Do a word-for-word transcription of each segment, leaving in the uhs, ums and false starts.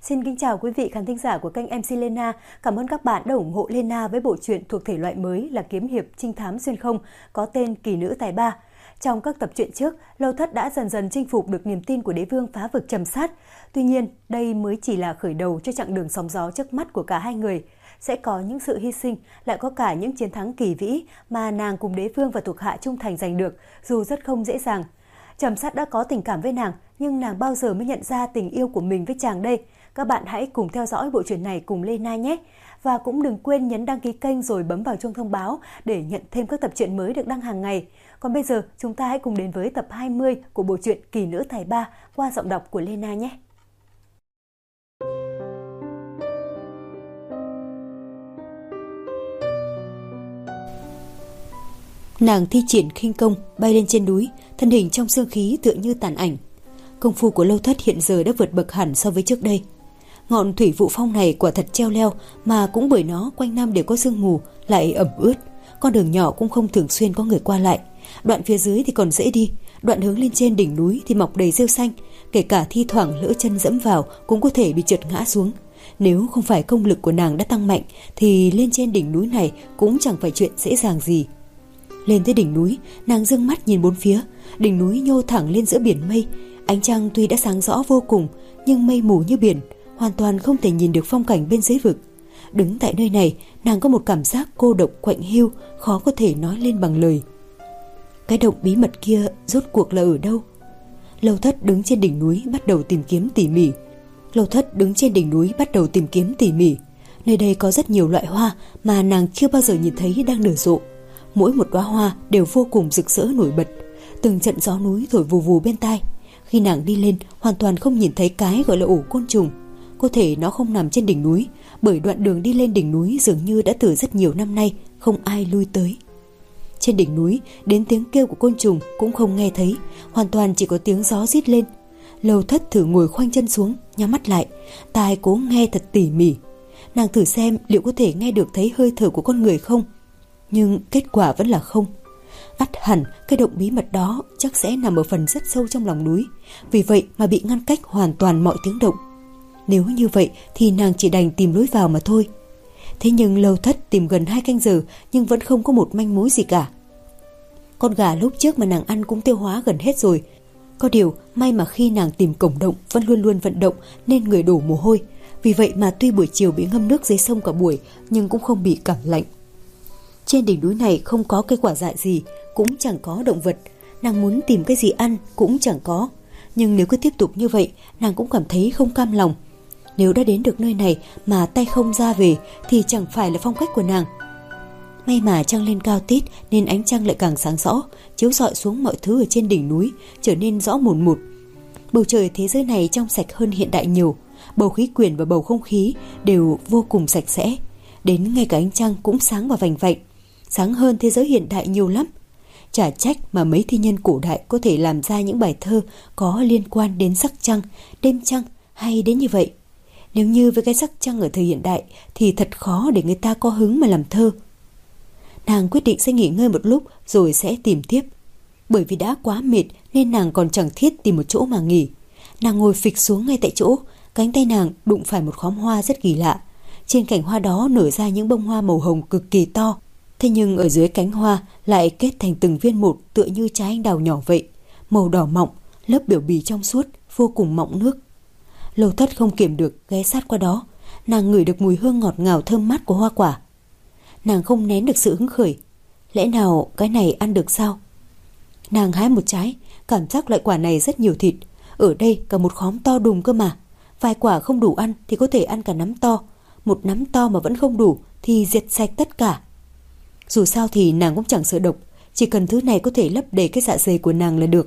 Xin kính chào quý vị khán thính giả của kênh em xê Lena. Cảm ơn các bạn đã ủng hộ Lena với bộ truyện thuộc thể loại mới là kiếm hiệp trinh thám xuyên không có tên Kỳ nữ tài ba. Trong các tập truyện trước, Lâu Thất đã dần dần chinh phục được niềm tin của đế vương phá vực Trầm Sát. Tuy nhiên, đây mới chỉ là khởi đầu cho chặng đường sóng gió trước mắt của cả hai người. Sẽ có những sự hy sinh, lại có cả những chiến thắng kỳ vĩ mà nàng cùng đế vương và thuộc hạ trung thành giành được, dù rất không dễ dàng. Trầm Sát đã có tình cảm với nàng, nhưng nàng bao giờ mới nhận ra tình yêu của mình với chàng đây? Các bạn hãy cùng theo dõi bộ truyện này cùng Lena nhé. Và cũng đừng quên nhấn đăng ký kênh rồi bấm vào chuông thông báo để nhận thêm các tập truyện mới được đăng hàng ngày. Còn bây giờ, chúng ta hãy cùng đến với tập hai mươi của bộ truyện Kỳ nữ tài ba qua giọng đọc của Lena nhé. Nàng thi triển khinh công bay lên trên núi, thân hình trong sương khí tựa như tàn ảnh. Công phu của Lâu Thất hiện giờ đã vượt bậc hẳn so với trước đây. Ngọn thủy vụ phong này quả thật treo leo, mà cũng bởi nó quanh năm đều có sương mù, lại ẩm ướt. Con đường nhỏ cũng không thường xuyên có người qua lại. Đoạn phía dưới thì còn dễ đi, đoạn hướng lên trên đỉnh núi thì mọc đầy rêu xanh, kể cả thi thoảng lỡ chân dẫm vào cũng có thể bị trượt ngã xuống. Nếu không phải công lực của nàng đã tăng mạnh thì lên trên đỉnh núi này cũng chẳng phải chuyện dễ dàng gì. Lên tới đỉnh núi, nàng dương mắt nhìn bốn phía. Đỉnh núi nhô thẳng lên giữa biển mây. Ánh trăng tuy đã sáng rõ vô cùng, nhưng mây mù như biển, hoàn toàn không thể nhìn được phong cảnh bên dưới vực. Đứng tại nơi này, nàng có một cảm giác cô độc quạnh hiu, khó có thể nói lên bằng lời. Cái động bí mật kia rốt cuộc là ở đâu? Lâu Thất đứng trên đỉnh núi bắt đầu tìm kiếm tỉ mỉ. Lâu Thất đứng trên đỉnh núi bắt đầu tìm kiếm tỉ mỉ. Nơi đây có rất nhiều loại hoa mà nàng chưa bao giờ nhìn thấy đang nở rộ. Mỗi một đóa hoa đều vô cùng rực rỡ nổi bật. Từng trận gió núi thổi vù vù bên tai. Khi nàng đi lên, hoàn toàn không nhìn thấy cái gọi là ổ côn trùng. Có thể nó không nằm trên đỉnh núi, bởi đoạn đường đi lên đỉnh núi dường như đã từ rất nhiều năm nay không ai lui tới. Trên đỉnh núi, đến tiếng kêu của côn trùng cũng không nghe thấy, hoàn toàn chỉ có tiếng gió rít lên. Lâu Thất thử ngồi khoanh chân xuống, nhắm mắt lại, tai cố nghe thật tỉ mỉ. Nàng thử xem liệu có thể nghe được thấy hơi thở của con người không, nhưng kết quả vẫn là không. Ắt hẳn cái động bí mật đó chắc sẽ nằm ở phần rất sâu trong lòng núi, vì vậy mà bị ngăn cách hoàn toàn mọi tiếng động. Nếu như vậy thì nàng chỉ đành tìm lối vào mà thôi. Thế nhưng Lâu Thất tìm gần hai canh giờ nhưng vẫn không có một manh mối gì cả. Con gà lúc trước mà nàng ăn cũng tiêu hóa gần hết rồi. Có điều may mà khi nàng tìm cổng động vẫn luôn luôn vận động nên người đổ mồ hôi. Vì vậy mà tuy buổi chiều bị ngâm nước dưới sông cả buổi nhưng cũng không bị cảm lạnh. Trên đỉnh núi này không có cây quả dại gì, cũng chẳng có động vật. Nàng muốn tìm cái gì ăn cũng chẳng có. Nhưng nếu cứ tiếp tục như vậy, nàng cũng cảm thấy không cam lòng. Nếu đã đến được nơi này mà tay không ra về thì chẳng phải là phong cách của nàng. May mà trăng lên cao tít nên ánh trăng lại càng sáng rõ, chiếu rọi xuống mọi thứ ở trên đỉnh núi, trở nên rõ mồn một. Bầu trời thế giới này trong sạch hơn hiện đại nhiều. Bầu khí quyển và bầu không khí đều vô cùng sạch sẽ. Đến ngay cả ánh trăng cũng sáng và vành vạnh, sáng hơn thế giới hiện đại nhiều lắm. Chả trách mà mấy thi nhân cổ đại có thể làm ra những bài thơ có liên quan đến sắc trăng, đêm trăng hay đến như vậy. Nếu như với cái sắc trăng ở thời hiện đại thì thật khó để người ta có hứng mà làm thơ. Nàng quyết định sẽ nghỉ ngơi một lúc rồi sẽ tìm tiếp. Bởi vì đã quá mệt nên nàng còn chẳng thiết tìm một chỗ mà nghỉ. Nàng ngồi phịch xuống ngay tại chỗ, cánh tay nàng đụng phải một khóm hoa rất kỳ lạ. Trên cành hoa đó nở ra những bông hoa màu hồng cực kỳ to. Thế nhưng ở dưới cánh hoa lại kết thành từng viên một tựa như trái anh đào nhỏ vậy. Màu đỏ mọng, lớp biểu bì trong suốt, vô cùng mọng nước. Lâu Thất không kiềm được ghé sát qua đó. Nàng ngửi được mùi hương ngọt ngào thơm mát của hoa quả. Nàng không nén được sự hứng khởi. Lẽ nào cái này ăn được sao? Nàng hái một trái, cảm giác loại quả này rất nhiều thịt. Ở đây cả một khóm to đùng cơ mà. Vài quả không đủ ăn thì có thể ăn cả nắm to. Một nắm to mà vẫn không đủ thì diệt sạch tất cả. Dù sao thì nàng cũng chẳng sợ độc, chỉ cần thứ này có thể lấp đầy cái dạ dày của nàng là được.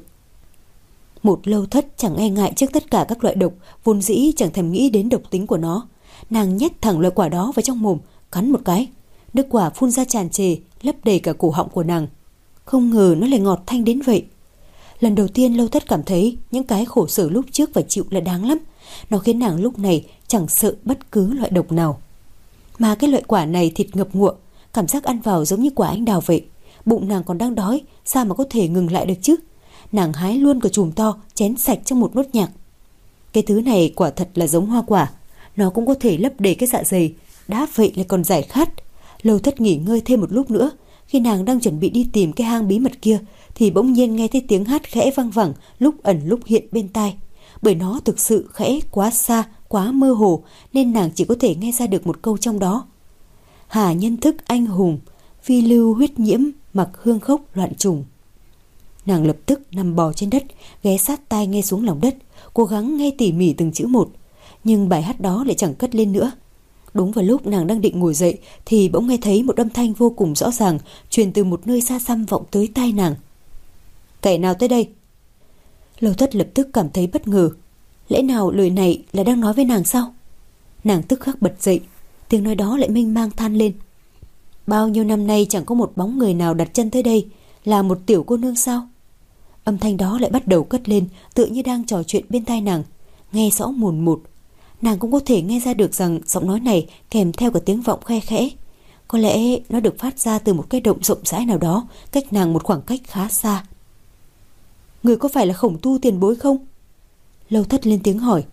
Một Lâu Thất chẳng e ngại trước tất cả các loại độc, vốn dĩ chẳng thèm nghĩ đến độc tính của nó. Nàng nhét thẳng loại quả đó vào trong mồm, cắn một cái. Nước quả phun ra tràn trề, lấp đầy cả cổ họng của nàng. Không ngờ nó lại ngọt thanh đến vậy. Lần đầu tiên Lâu Thất cảm thấy những cái khổ sở lúc trước phải chịu là đáng lắm. Nó khiến nàng lúc này chẳng sợ bất cứ loại độc nào. Mà cái loại quả này thịt ngập ngụa, cảm giác ăn vào giống như quả anh đào vậy. Bụng nàng còn đang đói, sao mà có thể ngừng lại được chứ? Nàng hái luôn cả chùm to, chén sạch trong một nốt nhạc. Cái thứ này quả thật là giống hoa quả. nó cũng có thể lấp đầy cái dạ dày, đã vậy lại còn giải khát. Lâu Thất nghỉ ngơi thêm một lúc nữa. Khi nàng đang chuẩn bị đi tìm cái hang bí mật kia thì bỗng nhiên nghe thấy tiếng hát khẽ vang vẳng, lúc ẩn lúc hiện bên tai. Bởi nó thực sự khẽ quá xa, quá mơ hồ, nên nàng chỉ có thể nghe ra được một câu trong đó: Hà nhân thức anh hùng, phi lưu huyết nhiễm, mặc hương khốc loạn trùng. Nàng lập tức nằm bò trên đất, ghé sát tai nghe xuống lòng đất, cố gắng nghe tỉ mỉ từng chữ một. Nhưng bài hát đó lại chẳng cất lên nữa. Đúng vào lúc nàng đang định ngồi dậy thì bỗng nghe thấy một âm thanh vô cùng rõ ràng truyền từ một nơi xa xăm vọng tới tai nàng: Kẻ nào tới đây? Lâu Thất lập tức cảm thấy bất ngờ. Lẽ nào lời này là đang nói với nàng sao? Nàng tức khắc bật dậy, tiếng nói đó lại mênh mang than lên: Bao nhiêu năm nay chẳng có một bóng người nào đặt chân tới đây, là một tiểu cô nương sao? Âm thanh đó lại bắt đầu cất lên, tựa như đang trò chuyện bên tai nàng, nghe rõ mồn một. Nàng cũng có thể nghe ra được rằng giọng nói này kèm theo cả tiếng vọng khe khẽ. Có lẽ nó được phát ra từ một cái động rộng rãi nào đó, cách nàng một khoảng cách khá xa. Người có phải là Khổng Tu tiền bối không? Lâu Thất lên tiếng hỏi.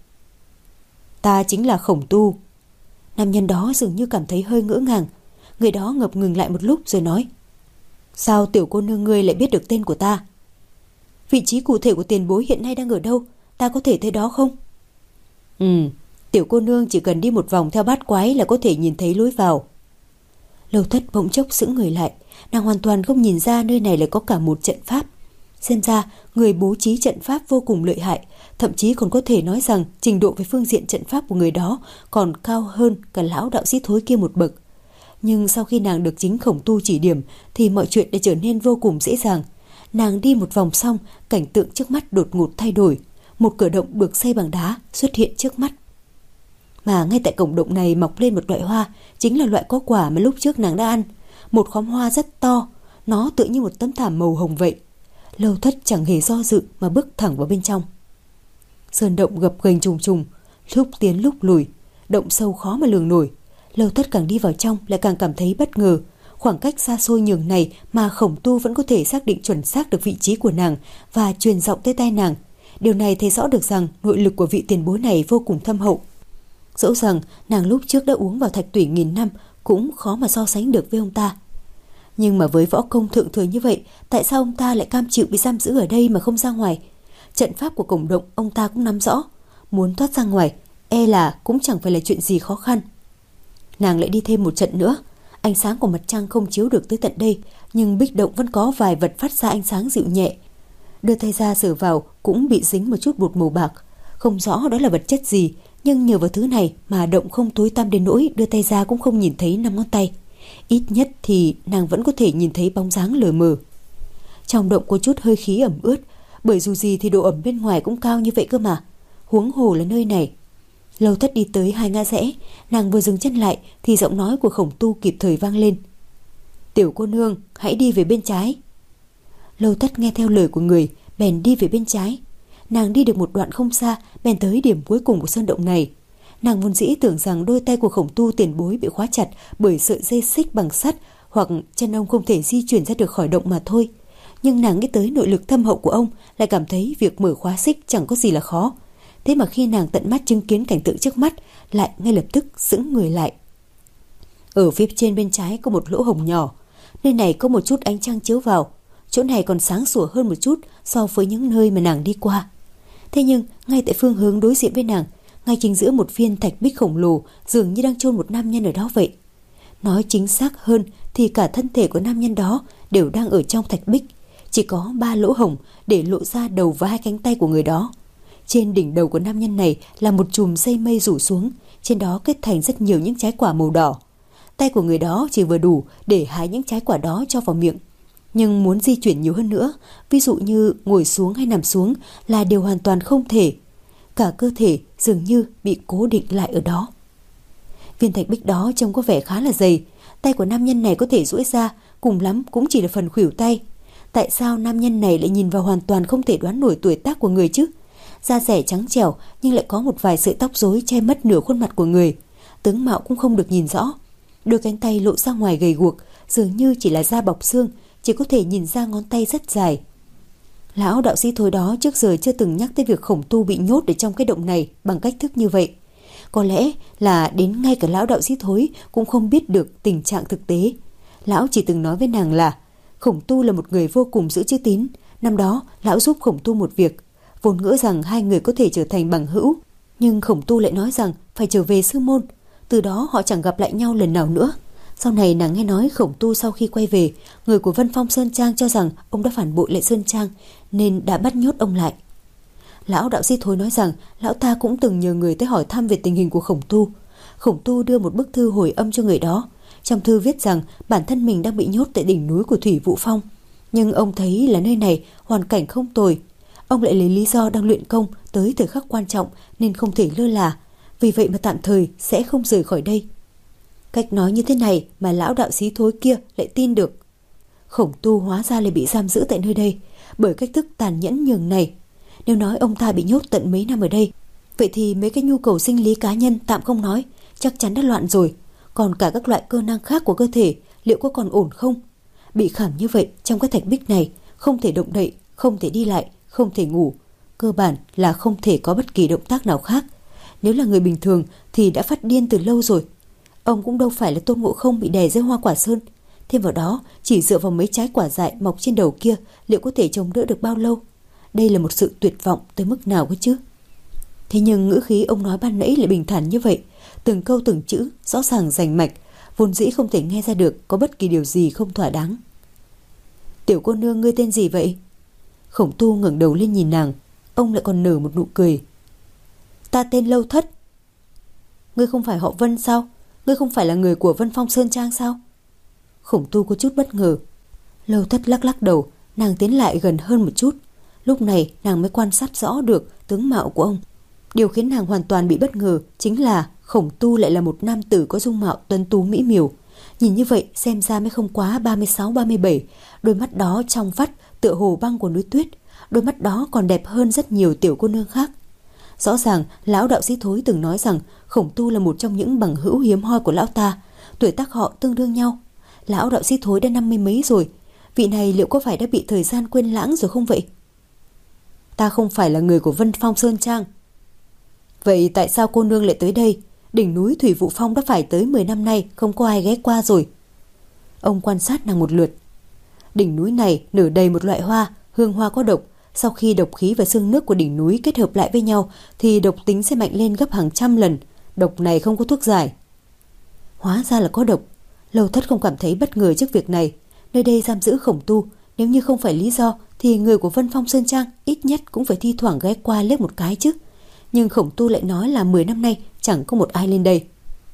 Ta chính là Khổng Tu. Nam nhân đó dường như cảm thấy hơi ngỡ ngàng. Người đó ngập ngừng lại một lúc rồi nói: Sao tiểu cô nương ngươi lại biết được tên của ta? Vị trí cụ thể của tiền bối hiện nay đang ở đâu? Ta có thể tới đó không? Ừ, tiểu cô nương chỉ cần đi một vòng theo bát quái là có thể nhìn thấy lối vào. Lâu Thất bỗng chốc sững người lại. Nàng hoàn toàn không nhìn ra nơi này lại có cả một trận pháp. Xem ra người bố trí trận pháp vô cùng lợi hại, thậm chí còn có thể nói rằng trình độ về phương diện trận pháp của người đó còn cao hơn cả lão đạo sĩ thối kia một bậc. Nhưng sau khi nàng được chính Khổng Tu chỉ điểm thì mọi chuyện đã trở nên vô cùng dễ dàng. Nàng đi một vòng xong, cảnh tượng trước mắt đột ngột thay đổi. Một cửa động được xây bằng đá xuất hiện trước mắt. Mà ngay tại cổng động này mọc lên một loại hoa, chính là loại có quả mà lúc trước nàng đã ăn. Một khóm hoa rất to, nó tựa như một tấm thảm màu hồng vậy. Lâu Thất chẳng hề do dự mà bước thẳng vào bên trong. Sơn động gập ghềnh trùng trùng, lúc tiến lúc lùi, động sâu khó mà lường nổi. Lâu Thất càng đi vào trong lại càng cảm thấy bất ngờ. Khoảng cách xa xôi nhường này mà Khổng Tu vẫn có thể xác định chuẩn xác được vị trí của nàng và truyền giọng tới tai nàng. Điều này thấy rõ được rằng nội lực của vị tiền bối này vô cùng thâm hậu. Dẫu rằng nàng lúc trước đã uống vào thạch tủy nghìn năm cũng khó mà so sánh được với ông ta. Nhưng mà với võ công thượng thừa như vậy, tại sao ông ta lại cam chịu bị giam giữ ở đây mà không ra ngoài? Trận pháp của cổng động ông ta cũng nắm rõ, muốn thoát ra ngoài e là cũng chẳng phải là chuyện gì khó khăn. Nàng lại đi thêm một trận nữa. Ánh sáng của mặt trăng không chiếu được tới tận đây, nhưng bích động vẫn có vài vật phát ra ánh sáng dịu nhẹ. Đưa tay ra sờ vào cũng bị dính một chút bột màu bạc. Không rõ đó là vật chất gì, nhưng nhờ vào thứ này mà động không tối tăm đến nỗi đưa tay ra cũng không nhìn thấy năm ngón tay. Ít nhất thì nàng vẫn có thể nhìn thấy bóng dáng lờ mờ. Trong động có chút hơi khí ẩm ướt, bởi dù gì thì độ ẩm bên ngoài cũng cao như vậy cơ mà, huống hồ là nơi này. Lâu Thất đi tới hai ngã rẽ, nàng vừa dừng chân lại thì giọng nói của Khổng Tu kịp thời vang lên: Tiểu cô nương, hãy đi về bên trái. Lâu Thất nghe theo lời của người, bèn đi về bên trái. Nàng đi được một đoạn không xa, bèn tới điểm cuối cùng của sơn động này. Nàng vốn dĩ tưởng rằng đôi tay của Khổng Tu tiền bối bị khóa chặt bởi sợi dây xích bằng sắt, hoặc chân ông không thể di chuyển ra được khỏi động mà thôi. Nhưng nàng nghĩ tới nội lực thâm hậu của ông, lại cảm thấy việc mở khóa xích chẳng có gì là khó. Thế mà khi nàng tận mắt chứng kiến cảnh tượng trước mắt, lại ngay lập tức sững người lại. Ở phía trên bên trái có một lỗ hổng nhỏ. Nơi này có một chút ánh trăng chiếu vào. Chỗ này còn sáng sủa hơn một chút so với những nơi mà nàng đi qua. Thế nhưng ngay tại phương hướng đối diện với nàng, ngay chính giữa một viên thạch bích khổng lồ, dường như đang chôn một nam nhân ở đó vậy. Nói chính xác hơn thì cả thân thể của nam nhân đó đều đang ở trong thạch bích. Chỉ có ba lỗ hổng để lộ ra đầu và hai cánh tay của người đó. Trên đỉnh đầu của nam nhân này là một chùm dây mây rủ xuống, trên đó kết thành rất nhiều những trái quả màu đỏ. Tay của người đó chỉ vừa đủ để hái những trái quả đó cho vào miệng. Nhưng muốn di chuyển nhiều hơn nữa, ví dụ như ngồi xuống hay nằm xuống, là điều hoàn toàn không thể. Cả cơ thể dường như bị cố định lại ở đó. Viên thạch bích đó trông có vẻ khá là dày. Tay của nam nhân này có thể duỗi ra, cùng lắm cũng chỉ là phần khuỷu tay. Tại sao nam nhân này lại nhìn vào hoàn toàn không thể đoán nổi tuổi tác của người chứ? Da dẻ trắng trẻo nhưng lại có một vài sợi tóc rối che mất nửa khuôn mặt của người. Tướng mạo cũng không được nhìn rõ. Đôi cánh tay lộ ra ngoài gầy guộc, dường như chỉ là da bọc xương, chỉ có thể nhìn ra ngón tay rất dài. Lão đạo sĩ thối đó trước giờ chưa từng nhắc tới việc Khổng Tu bị nhốt ở trong cái động này bằng cách thức như vậy. Có lẽ là đến ngay cả lão đạo sĩ Thối cũng không biết được tình trạng thực tế. Lão chỉ từng nói với nàng là Khổng Tu là một người vô cùng giữ chữ tín. Năm đó lão giúp Khổng Tu một việc, vốn ngỡ rằng hai người có thể trở thành bằng hữu, nhưng Khổng Tu lại nói rằng phải trở về sư môn. Từ đó họ chẳng gặp lại nhau lần nào nữa. Sau này nàng nghe nói Khổng Tu sau khi quay về, người của Vân Phong Sơn Trang cho rằng ông đã phản bội lại Sơn Trang nên đã bắt nhốt ông lại. Lão đạo sĩ Thối nói rằng lão ta cũng từng nhờ người tới hỏi thăm về tình hình của Khổng Tu. Khổng Tu đưa một bức thư hồi âm cho người đó. Trong thư viết rằng bản thân mình đang bị nhốt tại đỉnh núi của Thủy Vũ Phong, nhưng ông thấy là nơi này hoàn cảnh không tồi. Ông lại lấy lý do đang luyện công tới thời khắc quan trọng nên không thể lơ là, vì vậy mà tạm thời sẽ không rời khỏi đây. Cách nói như thế này mà lão đạo sĩ Thối kia lại tin được. Khổng Tu hóa ra lại bị giam giữ tại nơi đây bởi cách thức tàn nhẫn nhường này. Nếu nói ông ta bị nhốt tận mấy năm ở đây, vậy thì mấy cái nhu cầu sinh lý cá nhân tạm không nói, chắc chắn đã loạn rồi. Còn cả các loại cơ năng khác của cơ thể liệu có còn ổn không? Bị khảm như vậy trong cái thạch bích này, không thể động đậy, không thể đi lại, không thể ngủ, cơ bản là không thể có bất kỳ động tác nào khác. Nếu là người bình thường thì đã phát điên từ lâu rồi. Ông cũng đâu phải là Tôn Ngộ Không bị đè dưới hoa quả sơn. Thêm vào đó, chỉ dựa vào mấy trái quả dại mọc trên đầu kia, liệu có thể chống đỡ được bao lâu? Đây là một sự tuyệt vọng tới mức nào cơ chứ? Thế nhưng ngữ khí ông nói ban nãy lại bình thản như vậy, từng câu từng chữ rõ ràng rành mạch, vốn dĩ không thể nghe ra được có bất kỳ điều gì không thỏa đáng. Tiểu cô nương, ngươi tên gì vậy? Khổng Tu ngẩng đầu lên nhìn nàng, ông lại còn nở một nụ cười. Ta tên Lâu Thất. Ngươi không phải họ Vân sao? Ngươi không phải là người của Vân Phong Sơn Trang sao? Khổng Tu có chút bất ngờ. Lâu Thất lắc lắc đầu, nàng tiến lại gần hơn một chút. Lúc này nàng mới quan sát rõ được tướng mạo của ông. Điều khiến nàng hoàn toàn bị bất ngờ chính là Khổng Tu lại là một nam tử có dung mạo tuấn tú mỹ miều. Nhìn như vậy xem ra mới không quá ba mươi sáu ba mươi bảy. Đôi mắt đó trong vắt tựa hồ băng của núi tuyết. Đôi mắt đó còn đẹp hơn rất nhiều tiểu cô nương khác. Rõ ràng lão đạo sĩ Thối từng nói rằng Khổng Tu là một trong những bằng hữu hiếm hoi của lão ta. Tuổi tác họ tương đương nhau. Lão đạo sĩ Thối đã năm mươi mấy rồi. Vị này liệu có phải đã bị thời gian quên lãng rồi không vậy? Ta không phải là người của Vân Phong Sơn Trang. Vậy tại sao cô nương lại tới đây? Đỉnh núi Thủy Vũ Phong đã phải tới mười năm nay không có ai ghé qua rồi. Ông quan sát nàng một lượt. Đỉnh núi này nở đầy một loại hoa, hương hoa có độc. Sau khi độc khí và xương nước của đỉnh núi kết hợp lại với nhau thì độc tính sẽ mạnh lên gấp hàng trăm lần. Độc này không có thuốc giải. Hóa ra là có độc. Lâu Thất không cảm thấy bất ngờ trước việc này. Nơi đây giam giữ Khổng Tu, nếu như không phải lý do thì người của Vân Phong Sơn Trang ít nhất cũng phải thi thoảng ghé qua liếc một cái chứ. Nhưng Khổng Tu lại nói là mười năm nay chẳng có một ai lên đây.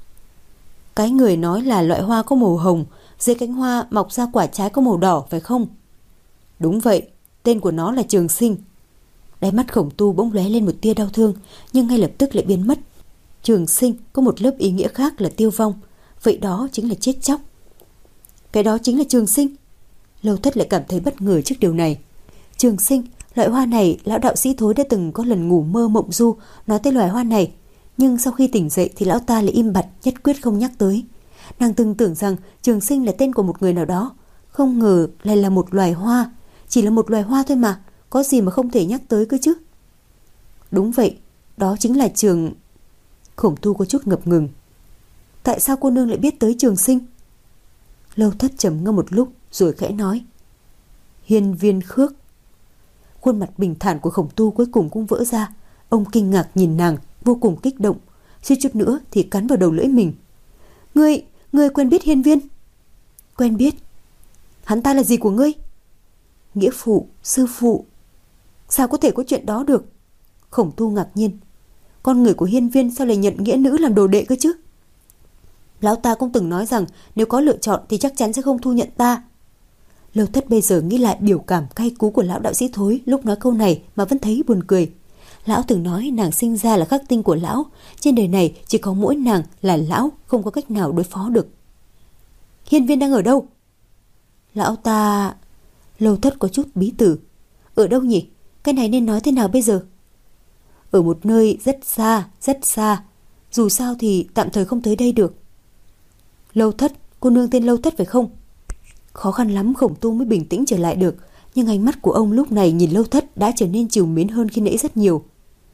Cái người nói là loại hoa có màu hồng, dưới cánh hoa mọc ra quả trái có màu đỏ phải không? Đúng vậy, tên của nó là Trường Sinh. Đáy mắt Khổng Tu bỗng lóe lên một tia đau thương, nhưng ngay lập tức lại biến mất. Trường Sinh có một lớp ý nghĩa khác là tiêu vong, vậy đó chính là chết chóc. Cái đó chính là Trường Sinh. Lâu Thất lại cảm thấy bất ngờ trước điều này. Trường Sinh, loại hoa này lão đạo sĩ Thối đã từng có lần ngủ mơ mộng du nói tới loài hoa này, nhưng sau khi tỉnh dậy thì lão ta lại im bặt, nhất quyết không nhắc tới. Nàng từng tưởng rằng Trường Sinh là tên của một người nào đó, không ngờ lại là một loài hoa. Chỉ là một loài hoa thôi mà, có gì mà không thể nhắc tới cơ chứ? Đúng vậy, đó chính là Trường... Khổng Tu có chút ngập ngừng. Tại sao cô nương lại biết tới Trường Sinh? Lâu Thất trầm ngâm một lúc rồi khẽ nói. Hiên Viên Khước. Khuôn mặt bình thản của Khổng Tu cuối cùng cũng vỡ ra. Ông kinh ngạc nhìn nàng, vô cùng kích động, suýt chút nữa thì cắn vào đầu lưỡi mình. Ngươi, ngươi quen biết Hiên Viên? Quen biết. Hắn ta là gì của ngươi? Nghĩa phụ, sư phụ. Sao có thể có chuyện đó được? Khổng Tu ngạc nhiên. Con người của Hiên Viên sao lại nhận nghĩa nữ làm đồ đệ cơ chứ? Lão ta cũng từng nói rằng nếu có lựa chọn thì chắc chắn sẽ không thu nhận ta. Lâu Thất bây giờ nghĩ lại biểu cảm cay cú của lão đạo sĩ Thối lúc nói câu này mà vẫn thấy buồn cười. Lão từng nói nàng sinh ra là khắc tinh của lão, trên đời này chỉ có mỗi nàng là lão, không có cách nào đối phó được. Hiên Viên đang ở đâu? Lão ta... Lâu Thất có chút bí tử. Ở đâu nhỉ? Cái này nên nói thế nào bây giờ? Ở một nơi rất xa, rất xa. Dù sao thì tạm thời không tới đây được. Lâu Thất, cô nương tên Lâu Thất phải không? Khó khăn lắm Khổng Tu mới bình tĩnh trở lại được, nhưng ánh mắt của ông lúc này nhìn Lâu Thất đã trở nên trìu mến hơn khi nãy rất nhiều.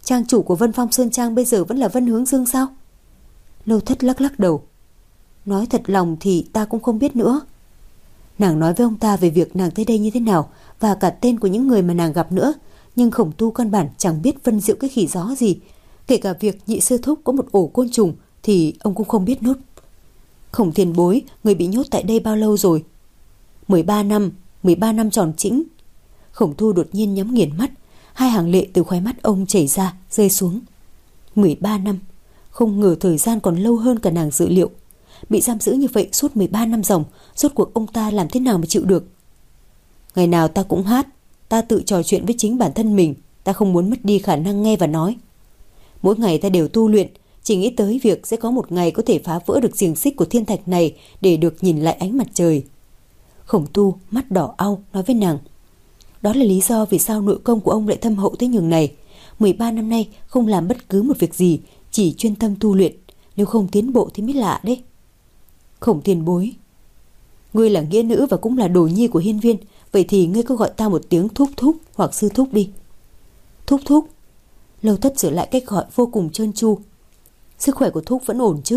Trang chủ của Vân Phong Sơn Trang bây giờ vẫn là Vân Hướng Dương sao? Lâu Thất lắc lắc đầu. Nói thật lòng thì ta cũng không biết nữa. Nàng nói với ông ta về việc nàng tới đây như thế nào và cả tên của những người mà nàng gặp nữa, nhưng Khổng Tu căn bản chẳng biết Vân Diệu cái khỉ gió gì. Kể cả việc Nhị sư thúc có một ổ côn trùng thì ông cũng không biết nốt. Khổng Tiền Bối, người bị nhốt tại đây bao lâu rồi? mười ba năm, mười ba năm tròn chỉnh. Khổng Tu đột nhiên nhắm nghiền mắt, hai hàng lệ từ khóe mắt ông chảy ra, rơi xuống. mười ba năm, không ngờ thời gian còn lâu hơn cả nàng dự liệu. Bị giam giữ như vậy suốt mười ba năm ròng, rốt cuộc ông ta làm thế nào mà chịu được? Ngày nào ta cũng hát, ta tự trò chuyện với chính bản thân mình, ta không muốn mất đi khả năng nghe và nói. Mỗi ngày ta đều tu luyện, chỉ nghĩ tới việc sẽ có một ngày có thể phá vỡ được xiềng xích của thiên thạch này để được nhìn lại ánh mặt trời. Khổng Tu mắt đỏ au nói với nàng. Đó là lý do vì sao nội công của ông lại thâm hậu tới nhường này. mười ba năm nay không làm bất cứ một việc gì, chỉ chuyên tâm tu luyện. Nếu không tiến bộ thì mới lạ đấy. Khổng Tiền Bối, ngươi là nghĩa nữ và cũng là đồ nhi của Hiên Viên, vậy thì ngươi có gọi ta một tiếng thúc thúc hoặc sư thúc đi. Thúc thúc. Lâu Thất sửa lại cách gọi vô cùng trơn tru. Sức khỏe của thúc vẫn ổn chứ?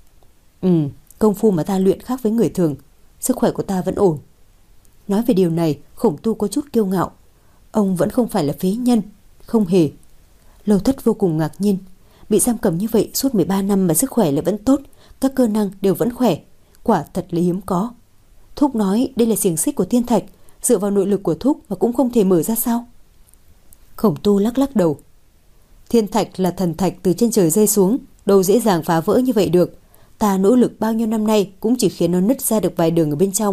Ừ, công phu mà ta luyện khác với người thường, sức khỏe của ta vẫn ổn. Nói về điều này, Khổng Tu có chút kiêu ngạo. Ông vẫn không phải là phế nhân, không hề. Lâu Thất vô cùng ngạc nhiên. Bị giam cầm như vậy suốt mười ba năm mà sức khỏe lại vẫn tốt, các cơ năng đều vẫn khỏe, quả thật là hiếm có. Thúc nói đây là xiềng xích của thiên thạch, dựa vào nội lực của thúc mà cũng không thể mở ra sao? Khổng Tu lắc lắc đầu. Thiên thạch là thần thạch từ trên trời rơi xuống, đâu dễ dàng phá vỡ như vậy được. Ta nỗ lực bao nhiêu năm nay cũng chỉ khiến nó nứt ra được vài đường ở bên trong.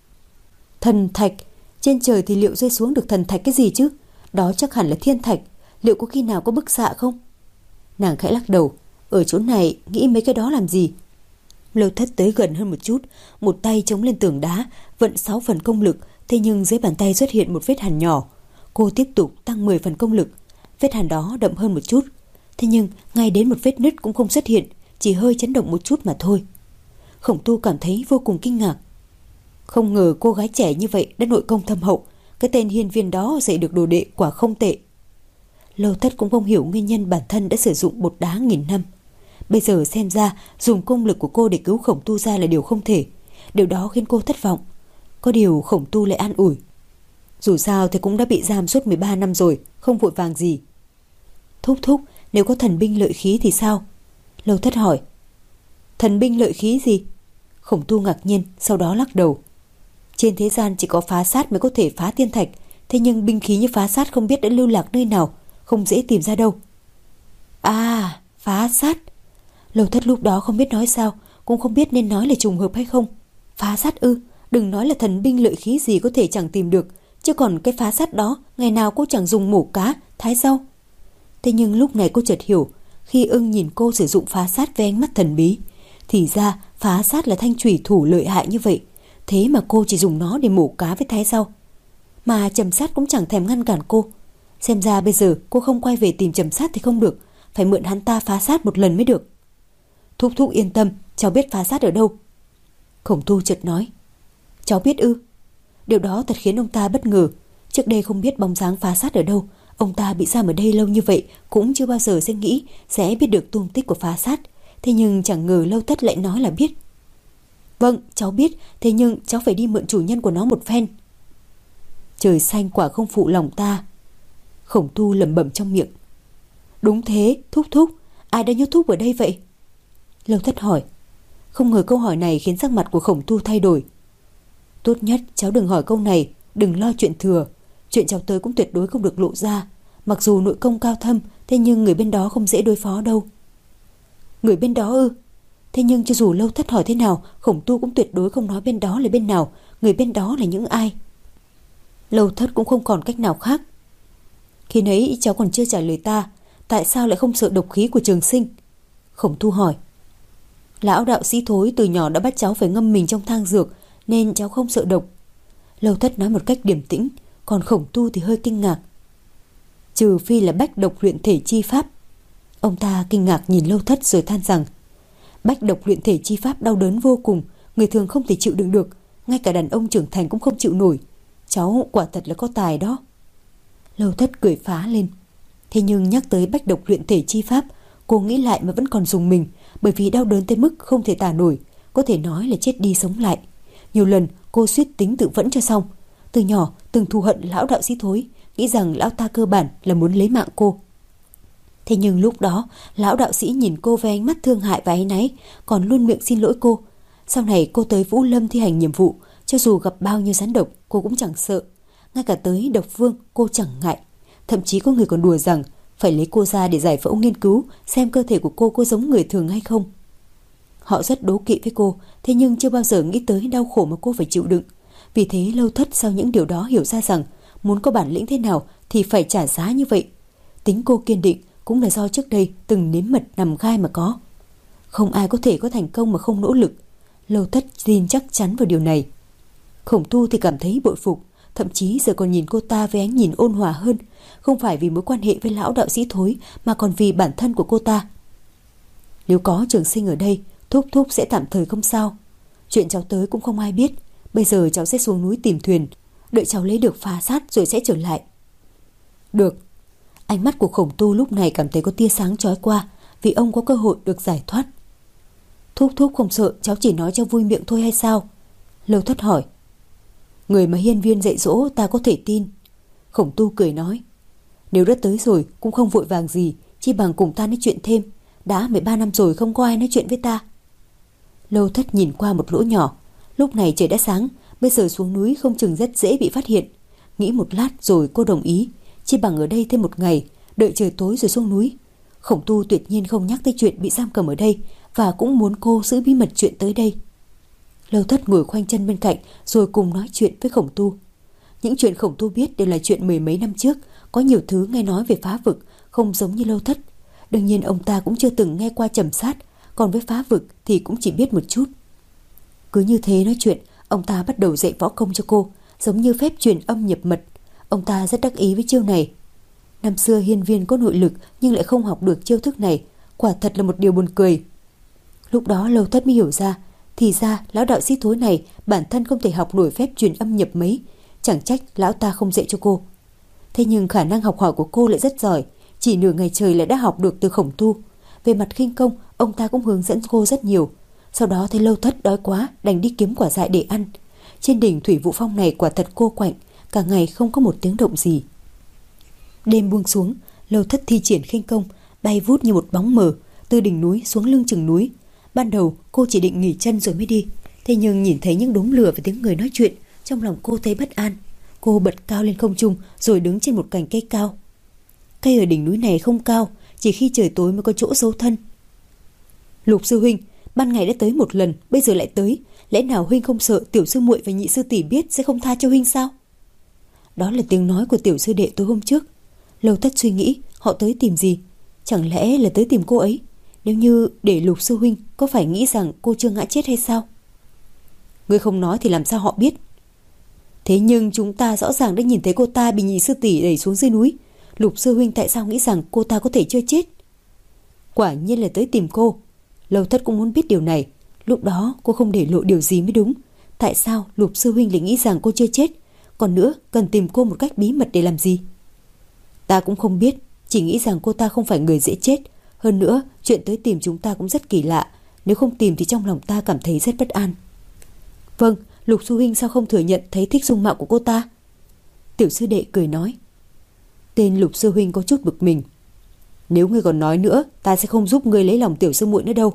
Thần thạch? Trên trời thì liệu rơi xuống được thần thạch cái gì chứ? Đó chắc hẳn là thiên thạch, liệu có khi nào có bức xạ không? Nàng khẽ lắc đầu. Ở chỗ này nghĩ mấy cái đó làm gì? Lâu Thất tới gần hơn một chút, một tay chống lên tường đá, vận sáu phần công lực, thế nhưng dưới bàn tay xuất hiện một vết hằn nhỏ. Cô tiếp tục tăng mười phần công lực, vết hằn đó đậm hơn một chút, thế nhưng ngay đến một vết nứt cũng không xuất hiện, chỉ hơi chấn động một chút mà thôi. Khổng Tu cảm thấy vô cùng kinh ngạc. Không ngờ cô gái trẻ như vậy đã nội công thâm hậu, cái tên Hiên Viên đó dạy được đồ đệ quả không tệ. Lâu Thất cũng không hiểu nguyên nhân bản thân đã sử dụng bột đá nghìn năm. Bây giờ xem ra dùng công lực của cô để cứu Khổng Tu ra là điều không thể. Điều đó khiến cô thất vọng. Có điều Khổng Tu lại an ủi. Dù sao thì cũng đã bị giam suốt mười ba năm rồi, không vội vàng gì. Thúc thúc, nếu có thần binh lợi khí thì sao? Lâu Thất hỏi. Thần binh lợi khí gì? Khổng Tu ngạc nhiên, sau đó lắc đầu. Trên thế gian chỉ có phá sát mới có thể phá thiên thạch, thế nhưng binh khí như phá sát không biết đã lưu lạc nơi nào, không dễ tìm ra đâu. À, phá sát. Lâu Thất lúc đó không biết nói sao, cũng không biết nên nói là trùng hợp hay không. Phá sát ư? Đừng nói là thần binh lợi khí gì có thể chẳng tìm được, chứ còn cái phá sát đó ngày nào cô chẳng dùng mổ cá, thái rau. Thế nhưng lúc này cô chợt hiểu, khi Ưng nhìn cô sử dụng phá sát với ánh mắt thần bí, thì ra phá sát là thanh chủy thủ lợi hại như vậy, thế mà cô chỉ dùng nó để mổ cá với thái rau. Mà Trầm Sát cũng chẳng thèm ngăn cản cô. Xem ra bây giờ cô không quay về tìm Trầm Sát thì không được, phải mượn hắn ta phá sát một lần mới được. Thúc thúc yên tâm, cháu biết phá sát ở đâu. Khổng Tu chợt nói. Cháu biết ư? Điều đó thật khiến ông ta bất ngờ. Trước đây không biết bóng dáng phá sát ở đâu, ông ta bị giam ở đây lâu như vậy cũng chưa bao giờ sẽ nghĩ sẽ biết được tung tích của phá sát. Thế nhưng chẳng ngờ Lâu Thất lại nói là biết. Vâng, cháu biết, thế nhưng cháu phải đi mượn chủ nhân của nó một phen. Trời xanh quả không phụ lòng ta. Khổng Tu lẩm bẩm trong miệng. Đúng thế, thúc thúc, ai đã nhốt thúc ở đây vậy? Lâu Thất hỏi. Không ngờ câu hỏi này khiến sắc mặt của Khổng Tu thay đổi. Tốt nhất cháu đừng hỏi câu này, đừng lo chuyện thừa. Chuyện cháu tới cũng tuyệt đối không được lộ ra. Mặc dù nội công cao thâm, thế nhưng người bên đó không dễ đối phó đâu. Người bên đó ư? Thế nhưng cho dù Lâu Thất hỏi thế nào, Khổng Tu cũng tuyệt đối không nói bên đó là bên nào, người bên đó là những ai. Lâu Thất cũng không còn cách nào khác. Khi nấy cháu còn chưa trả lời ta, tại sao lại không sợ độc khí của Trường Sinh? Khổng Tu hỏi. Lão đạo sĩ thối từ nhỏ đã bắt cháu phải ngâm mình trong thang dược, nên cháu không sợ độc. Lâu Thất nói một cách điềm tĩnh, còn Khổng Tu thì hơi kinh ngạc. Trừ phi là bách độc luyện thể chi pháp. Ông ta kinh ngạc nhìn Lâu Thất rồi than rằng bách độc luyện thể chi pháp đau đớn vô cùng, người thường không thể chịu đựng được, ngay cả đàn ông trưởng thành cũng không chịu nổi. Cháu quả thật là có tài đó. Lâu Thất cười phá lên. Thế nhưng nhắc tới bách độc luyện thể chi pháp, cô nghĩ lại mà vẫn còn rùng mình, bởi vì đau đớn tới mức không thể tả nổi, có thể nói là chết đi sống lại. Nhiều lần cô suýt tính tự vẫn cho xong. Từ nhỏ từng thù hận lão đạo sĩ Thối, nghĩ rằng lão ta cơ bản là muốn lấy mạng cô. Thế nhưng lúc đó lão đạo sĩ nhìn cô với ánh mắt thương hại và áy náy, còn luôn miệng xin lỗi cô. Sau này cô tới Vũ Lâm thi hành nhiệm vụ, cho dù gặp bao nhiêu rắn độc cô cũng chẳng sợ. Ngay cả tới độc vương cô chẳng ngại. Thậm chí có người còn đùa rằng phải lấy cô ra để giải phẫu nghiên cứu xem cơ thể của cô có giống người thường hay không. Họ rất đố kỵ với cô, thế nhưng chưa bao giờ nghĩ tới đau khổ mà cô phải chịu đựng. Vì thế Lâu Thất sau những điều đó hiểu ra rằng muốn có bản lĩnh thế nào thì phải trả giá như vậy. Tính cô kiên định cũng là do trước đây từng nếm mật nằm gai mà có. Không ai có thể có thành công mà không nỗ lực. Lâu Thất tin chắc chắn vào điều này. Khổng Tu thì cảm thấy bội phục, thậm chí giờ còn nhìn cô ta với ánh nhìn ôn hòa hơn, không phải vì mối quan hệ với lão đạo sĩ Thối mà còn vì bản thân của cô ta. Nếu có Trường Sinh ở đây, Thúc Thúc sẽ tạm thời không sao. Chuyện cháu tới cũng không ai biết. Bây giờ cháu sẽ xuống núi tìm thuyền, đợi cháu lấy được phá sát rồi sẽ trở lại. Được. Ánh mắt của Khổng Tu lúc này cảm thấy có tia sáng chói qua, vì ông có cơ hội được giải thoát. Thúc Thúc không sợ cháu chỉ nói cho vui miệng thôi hay sao? Lâu Thất hỏi. Người mà hiên viên dạy dỗ ta có thể tin. Khổng Tu cười nói. Nếu đã tới rồi cũng không vội vàng gì, chi bằng cùng ta nói chuyện thêm. Đã mười ba năm rồi không có ai nói chuyện với ta. Lâu Thất nhìn qua một lỗ nhỏ. Lúc này trời đã sáng, bây giờ xuống núi không chừng rất dễ bị phát hiện. Nghĩ một lát rồi cô đồng ý, chi bằng ở đây thêm một ngày, đợi trời tối rồi xuống núi. Khổng Tu tuyệt nhiên không nhắc tới chuyện bị giam cầm ở đây, và cũng muốn cô giữ bí mật chuyện tới đây. Lâu Thất ngồi khoanh chân bên cạnh rồi cùng nói chuyện với Khổng Tu. Những chuyện Khổng Tu biết đều là chuyện mười mấy năm trước, có nhiều thứ nghe nói về phá vực không giống như Lâu Thất. Đương nhiên ông ta cũng chưa từng nghe qua trầm sát, còn với phá vực thì cũng chỉ biết một chút. Cứ như thế nói chuyện, ông ta bắt đầu dạy võ công cho cô, giống như phép truyền âm nhập mật. Ông ta rất đắc ý với chiêu này. Năm xưa hiên viên có nội lực nhưng lại không học được chiêu thức này, quả thật là một điều buồn cười. Lúc đó Lâu Thất mới hiểu ra, thì ra lão đạo sĩ Thối này bản thân không thể học nổi phép truyền âm nhập mấy, chẳng trách lão ta không dạy cho cô. Thế nhưng khả năng học hỏi của cô lại rất giỏi, chỉ nửa ngày trời lại đã học được từ Khổng Tu. Về mặt khinh công, ông ta cũng hướng dẫn cô rất nhiều. Sau đó thấy Lâu Thất đói quá, đành đi kiếm quả dại để ăn. Trên đỉnh Thủy Vụ Phong này quả thật cô quạnh, cả ngày không có một tiếng động gì. Đêm buông xuống, Lâu Thất thi triển khinh công, bay vút như một bóng mờ từ đỉnh núi xuống lưng chừng núi. Ban đầu cô chỉ định nghỉ chân rồi mới đi, thế nhưng nhìn thấy những đốm lửa và tiếng người nói chuyện, trong lòng cô thấy bất an. Cô bật cao lên không trung rồi đứng trên một cành cây cao. Cây ở đỉnh núi này không cao, chỉ khi trời tối mới có chỗ giấu thân. Lục sư huynh, ban ngày đã tới một lần, bây giờ lại tới, lẽ nào huynh không sợ tiểu sư muội và nhị sư tỷ biết sẽ không tha cho huynh sao? Đó là tiếng nói của tiểu sư đệ tối hôm trước. Lâu Thất suy nghĩ, họ tới tìm gì? Chẳng lẽ là tới tìm cô ấy? Nếu như để Lục sư huynh, có phải nghĩ rằng cô chưa ngã chết hay sao? Ngươi không nói thì làm sao họ biết? Thế nhưng chúng ta rõ ràng đã nhìn thấy cô ta bị nhị sư tỷ đẩy xuống dưới núi. Lục sư huynh tại sao nghĩ rằng cô ta có thể chưa chết? Quả nhiên là tới tìm cô. Lâu Thất cũng muốn biết điều này. Lúc đó cô không để lộ điều gì mới đúng. Tại sao Lục sư huynh lại nghĩ rằng cô chưa chết? Còn nữa, cần tìm cô một cách bí mật để làm gì? Ta cũng không biết, chỉ nghĩ rằng cô ta không phải người dễ chết. Hơn nữa, chuyện tới tìm chúng ta cũng rất kỳ lạ. Nếu không tìm thì trong lòng ta cảm thấy rất bất an. Vâng, Lục sư huynh sao không thừa nhận thấy thích dung mạo của cô ta? Tiểu sư đệ cười nói. Tên Lục sư huynh có chút bực mình. Nếu ngươi còn nói nữa, ta sẽ không giúp ngươi lấy lòng tiểu sư muội nữa đâu.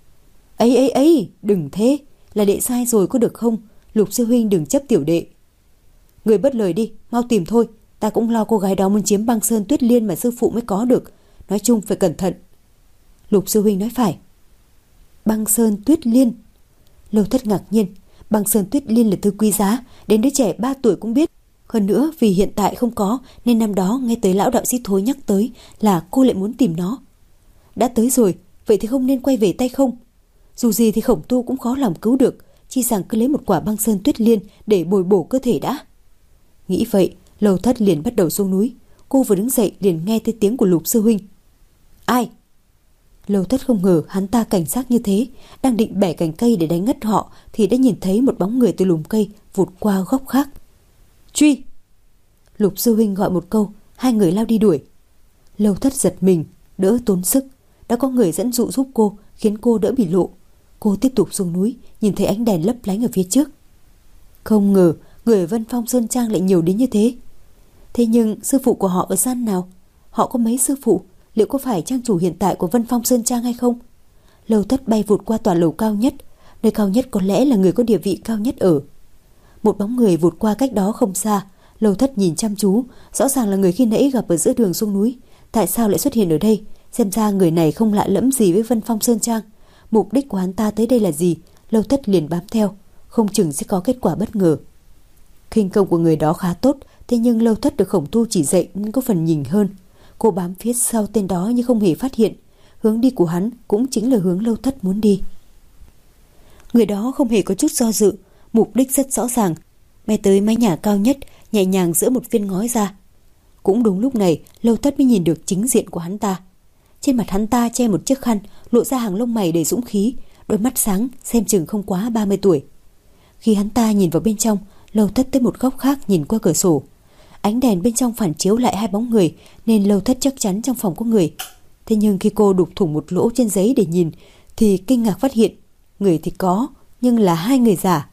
Ấy ấy ấy, đừng thế, là đệ sai rồi có được không? Lục sư huynh đừng chấp tiểu đệ. Ngươi bất lời đi, mau tìm thôi. Ta cũng lo cô gái đó muốn chiếm băng sơn tuyết liên mà sư phụ mới có được. Nói chung phải cẩn thận. Lục sư huynh nói phải. Băng sơn tuyết liên. Lâu Thất ngạc nhiên. Băng sơn tuyết liên là thứ quý giá, đến đứa trẻ ba tuổi cũng biết. Hơn nữa vì hiện tại không có, nên năm đó nghe tới lão đạo sĩ Thối nhắc tới là cô lại muốn tìm nó. Đã tới rồi, vậy thì không nên quay về tay không. Dù gì thì Khổng Tu cũng khó lòng cứu được, chi rằng cứ lấy một quả băng sơn tuyết liên để bồi bổ cơ thể đã. Nghĩ vậy, Lâu Thất liền bắt đầu xuống núi. Cô vừa đứng dậy liền nghe thấy tiếng của Lục sư huynh. Ai? Lâu Thất không ngờ hắn ta cảnh giác như thế, đang định bẻ cành cây để đánh ngất họ thì đã nhìn thấy một bóng người từ lùm cây vụt qua góc khác. Truy! Lục sư huynh gọi một câu, hai người lao đi đuổi. Lâu Thất giật mình, đỡ tốn sức. Đã có người dẫn dụ giúp cô, khiến cô đỡ bị lộ. Cô tiếp tục xuống núi, nhìn thấy ánh đèn lấp lánh ở phía trước. Không ngờ người ở Vân Phong Sơn Trang lại nhiều đến như thế. Thế nhưng sư phụ của họ ở gian nào? Họ có mấy sư phụ? Liệu có phải trang chủ hiện tại của Vân Phong Sơn Trang hay không? Lâu Thất bay vụt qua tòa lầu cao nhất. Nơi cao nhất có lẽ là người có địa vị cao nhất ở. Một bóng người vụt qua cách đó không xa. Lâu Thất nhìn chăm chú, rõ ràng là người khi nãy gặp ở giữa đường xuống núi. Tại sao lại xuất hiện ở đây? Xem ra người này không lạ lẫm gì với Vân Phong Sơn Trang. Mục đích của hắn ta tới đây là gì? Lâu Thất liền bám theo, không chừng sẽ có kết quả bất ngờ. Khinh công của người đó khá tốt, thế nhưng Lâu Thất được Khổng Tu chỉ dạy nên có phần nhỉnh hơn. Cô bám phía sau tên đó nhưng không hề phát hiện. Hướng đi của hắn cũng chính là hướng Lâu Thất muốn đi. Người đó không hề có chút do dự, mục đích rất rõ ràng. Bay tới mái nhà cao nhất, nhẹ nhàng giỡ một viên ngói ra. Cũng đúng lúc này, Lâu Thất mới nhìn được chính diện của hắn ta. Trên mặt hắn ta che một chiếc khăn, lộ ra hàng lông mày đầy dũng khí, đôi mắt sáng, xem chừng không quá ba mươi tuổi. Khi hắn ta nhìn vào bên trong, Lâu Thất tới một góc khác nhìn qua cửa sổ. Ánh đèn bên trong phản chiếu lại hai bóng người, nên Lâu Thất chắc chắn trong phòng có người. Thế nhưng khi cô đục thủng một lỗ trên giấy để nhìn, thì kinh ngạc phát hiện, người thì có, nhưng là hai người giả.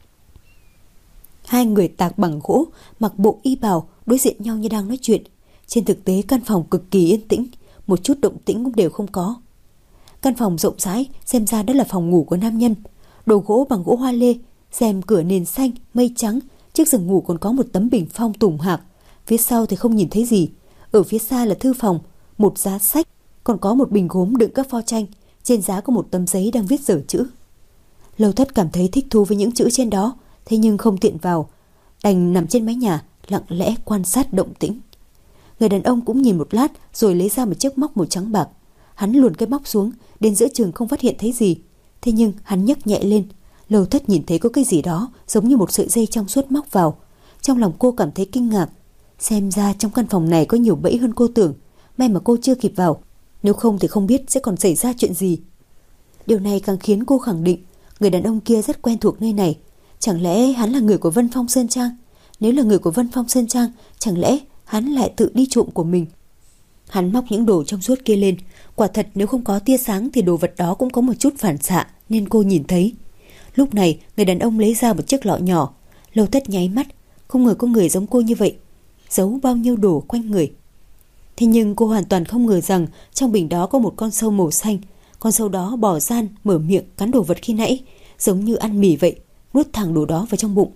Hai người tạc bằng gỗ, mặc bộ y bào, đối diện nhau như đang nói chuyện. Trên thực tế căn phòng cực kỳ yên tĩnh, một chút động tĩnh cũng đều không có. Căn phòng rộng rãi, xem ra đó là phòng ngủ của nam nhân. Đồ gỗ bằng gỗ hoa lê, rèm cửa nền xanh, mây trắng. Trước giường ngủ còn có một tấm bình phong tùng hạc. Phía sau thì không nhìn thấy gì. Ở phía xa là thư phòng, một giá sách, còn có một bình gốm đựng các pho tranh. Trên giá có một tấm giấy đang viết dở chữ. Lâu Thất cảm thấy thích thú với những chữ trên đó, thế nhưng không tiện vào, đành nằm trên mái nhà lặng lẽ quan sát động tĩnh. Người đàn ông cũng nhìn một lát rồi lấy ra một chiếc móc màu trắng bạc. Hắn luồn cái móc xuống, đến giữa trường không phát hiện thấy gì. Thế nhưng hắn nhấc nhẹ lên, Lâu Thất nhìn thấy có cái gì đó giống như một sợi dây trong suốt móc vào. Trong lòng cô cảm thấy kinh ngạc. Xem ra trong căn phòng này có nhiều bẫy hơn cô tưởng. May mà cô chưa kịp vào, nếu không thì không biết sẽ còn xảy ra chuyện gì. Điều này càng khiến cô khẳng định người đàn ông kia rất quen thuộc nơi này. Chẳng lẽ hắn là người của Vân Phong Sơn Trang? Nếu là người của Vân Phong Sơn Trang, chẳng lẽ hắn lại tự đi trộm của mình? Hắn móc những đồ trong suốt kia lên. Quả thật nếu không có tia sáng thì đồ vật đó cũng có một chút phản xạ, nên cô nhìn thấy. Lúc này người đàn ông lấy ra một chiếc lọ nhỏ. Lâu Thất nháy mắt, không ngờ có người giống cô như vậy, giấu bao nhiêu đồ quanh người. Thế nhưng cô hoàn toàn không ngờ rằng trong bình đó có một con sâu màu xanh. Con sâu đó bỏ gian, mở miệng cắn đồ vật khi nãy, giống như ăn mì vậy, nuốt thẳng đồ đó vào trong bụng.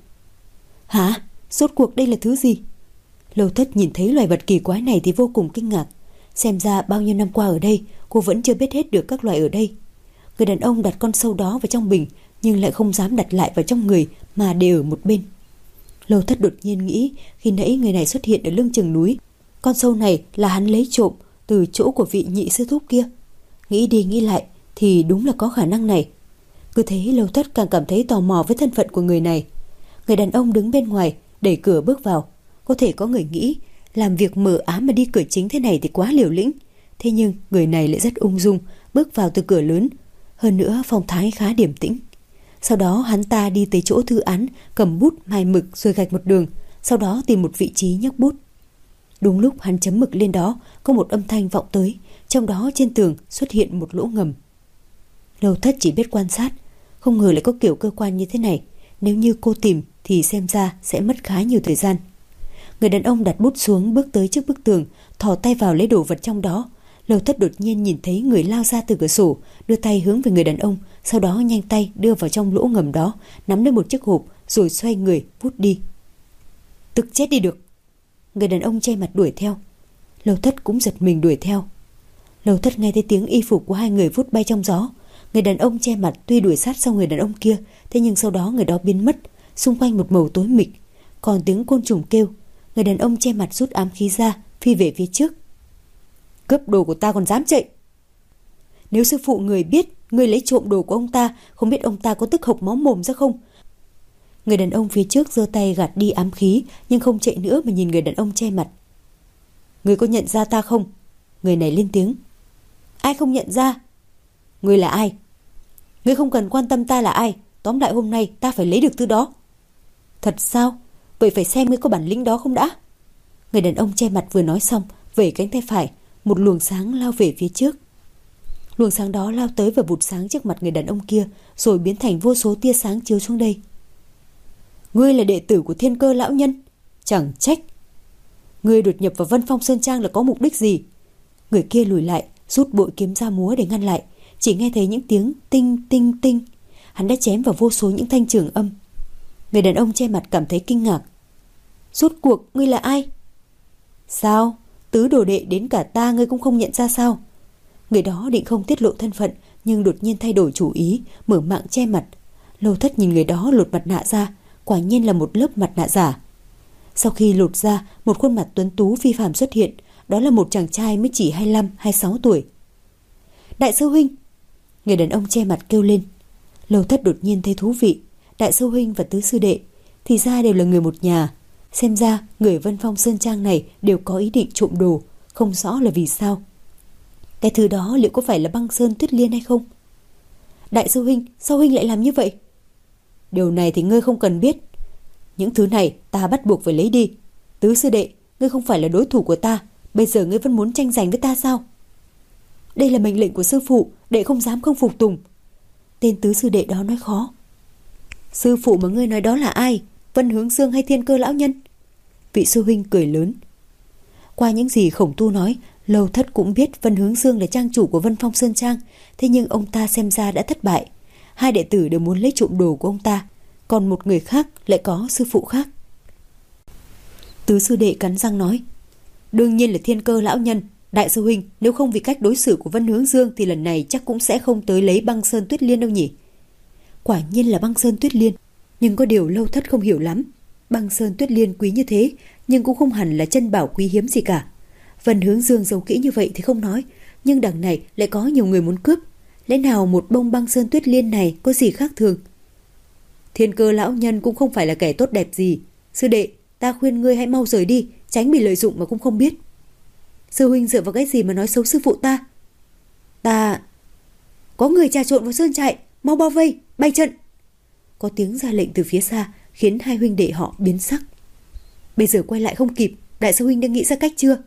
Hả? Rốt cuộc đây là thứ gì? Lâu Thất nhìn thấy loài vật kỳ quái này thì vô cùng kinh ngạc. Xem ra bao nhiêu năm qua ở đây, cô vẫn chưa biết hết được các loài ở đây. Người đàn ông đặt con sâu đó vào trong bình, nhưng lại không dám đặt lại vào trong người mà để ở một bên. Lâu Thất đột nhiên nghĩ, khi nãy người này xuất hiện ở lưng chừng núi, con sâu này là hắn lấy trộm từ chỗ của vị nhị sư thúc kia. Nghĩ đi nghĩ lại thì đúng là có khả năng này. Cứ thế Lâu Thất càng cảm thấy tò mò với thân phận của người này. Người đàn ông đứng bên ngoài, đẩy cửa bước vào. Có thể có người nghĩ làm việc mờ ám mà đi cửa chính thế này thì quá liều lĩnh. Thế nhưng người này lại rất ung dung, bước vào từ cửa lớn. Hơn nữa phong thái khá điềm tĩnh. Sau đó hắn ta đi tới chỗ thư án, cầm bút mài mực rồi gạch một đường, sau đó tìm một vị trí nhấc bút. Đúng lúc hắn chấm mực lên đó, có một âm thanh vọng tới, trong đó trên tường xuất hiện một lỗ ngầm. Lâu Thất chỉ biết quan sát, không ngờ lại có kiểu cơ quan như thế này. Nếu như cô tìm thì xem ra sẽ mất khá nhiều thời gian. Người đàn ông đặt bút xuống, bước tới trước bức tường, thò tay vào lấy đồ vật trong đó. Lâu Thất đột nhiên nhìn thấy người lao ra từ cửa sổ, đưa tay hướng về người đàn ông, sau đó nhanh tay đưa vào trong lỗ ngầm đó, nắm lấy một chiếc hộp rồi xoay người vút đi. Tức chết đi được! Người đàn ông che mặt đuổi theo. Lâu Thất cũng giật mình đuổi theo. Lâu Thất nghe thấy tiếng y phục của hai người vút bay trong gió. Người đàn ông che mặt tuy đuổi sát sau người đàn ông kia, thế nhưng sau đó người đó biến mất, xung quanh một màu tối mịt, còn tiếng côn trùng kêu. Người đàn ông che mặt rút ám khí ra, phi về phía trước. Cướp đồ của ta còn dám chạy? Nếu sư phụ người biết người lấy trộm đồ của ông ta, không biết ông ta có tức hộc máu mồm ra không? Người đàn ông phía trước giơ tay gạt đi ám khí, nhưng không chạy nữa mà nhìn người đàn ông che mặt. Người có nhận ra ta không? Người này lên tiếng. Ai không nhận ra? Người là ai? Người không cần quan tâm ta là ai, tóm lại hôm nay ta phải lấy được thứ đó. Thật sao? Vậy phải xem ngươi có bản lĩnh đó không đã. Người đàn ông che mặt vừa nói xong, vẩy cánh tay phải, một luồng sáng lao về phía trước. Luồng sáng đó lao tới và vụt sáng trước mặt người đàn ông kia, rồi biến thành vô số tia sáng chiếu xuống đây. Ngươi là đệ tử của Thiên Cơ lão nhân? Chẳng trách. Ngươi đột nhập vào Vân Phong Sơn Trang là có mục đích gì? Người kia lùi lại, rút bội kiếm ra múa để ngăn lại. Chỉ nghe thấy những tiếng tinh tinh tinh. Hắn đã chém vào vô số những thanh trường âm. Người đàn ông che mặt cảm thấy kinh ngạc. Rốt cuộc ngươi là ai? Sao? Tứ đồ đệ đến cả ta ngươi cũng không nhận ra sao? Người đó định không tiết lộ thân phận, nhưng đột nhiên thay đổi chủ ý, mở mạng che mặt. Lâu Thất nhìn người đó lột mặt nạ ra, quả nhiên là một lớp mặt nạ giả. Sau khi lột ra, một khuôn mặt tuấn tú phi phàm xuất hiện. Đó là một chàng trai mới chỉ hai mươi lăm hai mươi sáu tuổi. Đại sư huynh! Người đàn ông che mặt kêu lên. Lâu Thất đột nhiên thấy thú vị. Đại sư huynh và tứ sư đệ thì ra đều là người một nhà. Xem ra người Vân Phong Sơn Trang này đều có ý định trộm đồ, không rõ là vì sao. Cái thứ đó liệu có phải là băng sơn tuyết liên hay không? Đại sư huynh, sao huynh lại làm như vậy? Điều này thì ngươi không cần biết. Những thứ này ta bắt buộc phải lấy đi. Tứ sư đệ, ngươi không phải là đối thủ của ta. Bây giờ ngươi vẫn muốn tranh giành với ta sao? Đây là mệnh lệnh của sư phụ, đệ không dám không phục tùng. Tên tứ sư đệ đó nói khó. Sư phụ mà ngươi nói đó là ai? Vân Hướng Dương hay Thiên Cơ lão nhân? Vị sư huynh cười lớn. Qua những gì Khổng Tu nói, Lâu Thất cũng biết Vân Hướng Dương là trang chủ của Vân Phong Sơn Trang. Thế nhưng ông ta xem ra đã thất bại. Hai đệ tử đều muốn lấy trộm đồ của ông ta, còn một người khác lại có sư phụ khác. Tứ sư đệ cắn răng nói. Đương nhiên là Thiên Cơ lão nhân. Đại sư huynh, nếu không vì cách đối xử của Vân Hướng Dương thì lần này chắc cũng sẽ không tới lấy băng sơn tuyết liên đâu nhỉ. Quả nhiên là băng sơn tuyết liên. Nhưng có điều Lâu Thất không hiểu lắm. Băng sơn tuyết liên quý như thế, nhưng cũng không hẳn là chân bảo quý hiếm gì cả. Vân Hướng Dương giấu kỹ như vậy thì không nói, nhưng đằng này lại có nhiều người muốn cướp. Lẽ nào một bông băng sơn tuyết liên này có gì khác thường? Thiên Cơ lão nhân cũng không phải là kẻ tốt đẹp gì. Sư đệ, ta khuyên ngươi hãy mau rời đi, tránh bị lợi dụng mà cũng không biết. Sư huynh dựa vào cái gì mà nói xấu sư phụ ta? Ta... Có người trà trộn vào sơn trại, mau bao vây, bay trận. Có tiếng ra lệnh từ phía xa, khiến hai huynh đệ họ biến sắc. Bây giờ quay lại không kịp, đại sư huynh đã nghĩ ra cách chưa?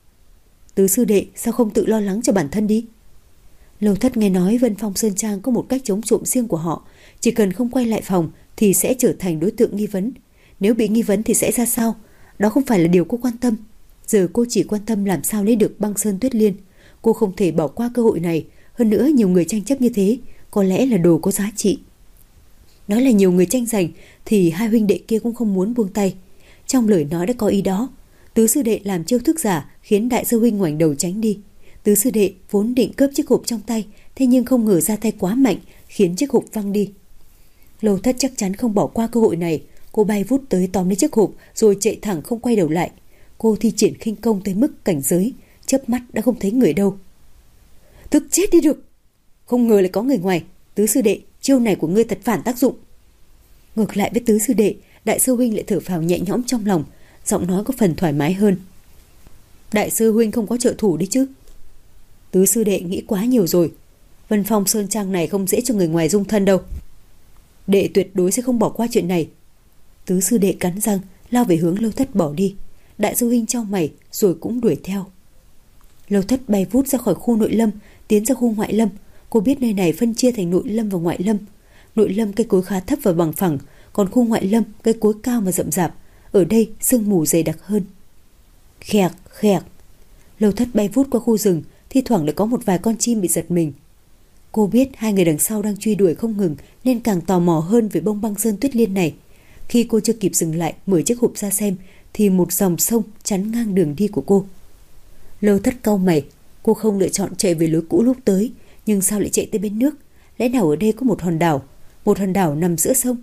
Tứ sư đệ, sao không tự lo lắng cho bản thân đi? Lâu Thất nghe nói Vân Phong Sơn Trang có một cách chống trộm riêng của họ. Chỉ cần không quay lại phòng thì sẽ trở thành đối tượng nghi vấn. Nếu bị nghi vấn thì sẽ ra sao? Đó không phải là điều cô quan tâm. Giờ cô chỉ quan tâm làm sao lấy được băng sơn tuyết liên. Cô không thể bỏ qua cơ hội này. Hơn nữa nhiều người tranh chấp như thế, có lẽ là đồ có giá trị. Nói là nhiều người tranh giành thì hai huynh đệ kia cũng không muốn buông tay. Trong lời nói đã có ý đó. Tứ sư đệ làm chiêu thức giả khiến đại sư huynh ngoảnh đầu tránh đi. Tứ sư đệ vốn định cướp chiếc hộp trong tay, thế nhưng không ngờ ra tay quá mạnh khiến chiếc hộp văng đi. Lâu Thất chắc chắn không bỏ qua cơ hội này. Cô bay vút tới tóm lấy chiếc hộp rồi chạy thẳng không quay đầu lại. Cô thi triển khinh công tới mức cảnh giới, chớp mắt đã không thấy người đâu. Thức chết đi được. Không ngờ lại có người ngoài. Tứ sư đệ, chiêu này của ngươi thật phản tác dụng. Ngược lại với tứ sư đệ, đại sư huynh lại thở phào nhẹ nhõm trong lòng, giọng nói có phần thoải mái hơn. Đại sư huynh không có trợ thủ đấy chứ? Tứ sư đệ nghĩ quá nhiều rồi. Vân Phong Sơn Trang này không dễ cho người ngoài dung thân đâu. Đệ tuyệt đối sẽ không bỏ qua chuyện này. Tứ sư đệ cắn răng lao về hướng Lâu Thất bỏ đi. Đại sư huynh chau mày rồi cũng đuổi theo. Lâu Thất bay vút ra khỏi khu nội lâm, tiến ra khu ngoại lâm. Cô biết nơi này phân chia thành nội lâm và ngoại lâm. Nội lâm cây cối khá thấp và bằng phẳng, còn khu ngoại lâm cây cối cao và rậm rạp. Ở đây sương mù dày đặc hơn. Khẹc khẹc. Lâu Thất bay vút qua khu rừng, thi thoảng lại có một vài con chim bị giật mình. Cô biết hai người đằng sau đang truy đuổi không ngừng nên càng tò mò hơn về bông băng sơn tuyết liên này. Khi cô chưa kịp dừng lại mở chiếc hộp ra xem thì một dòng sông chắn ngang đường đi của cô. Lâu Thất cau mày. Cô không lựa chọn chạy về lối cũ lúc tới, nhưng sao lại chạy tới bên nước? Lẽ nào ở đây có một hòn đảo? Một hòn đảo nằm giữa sông?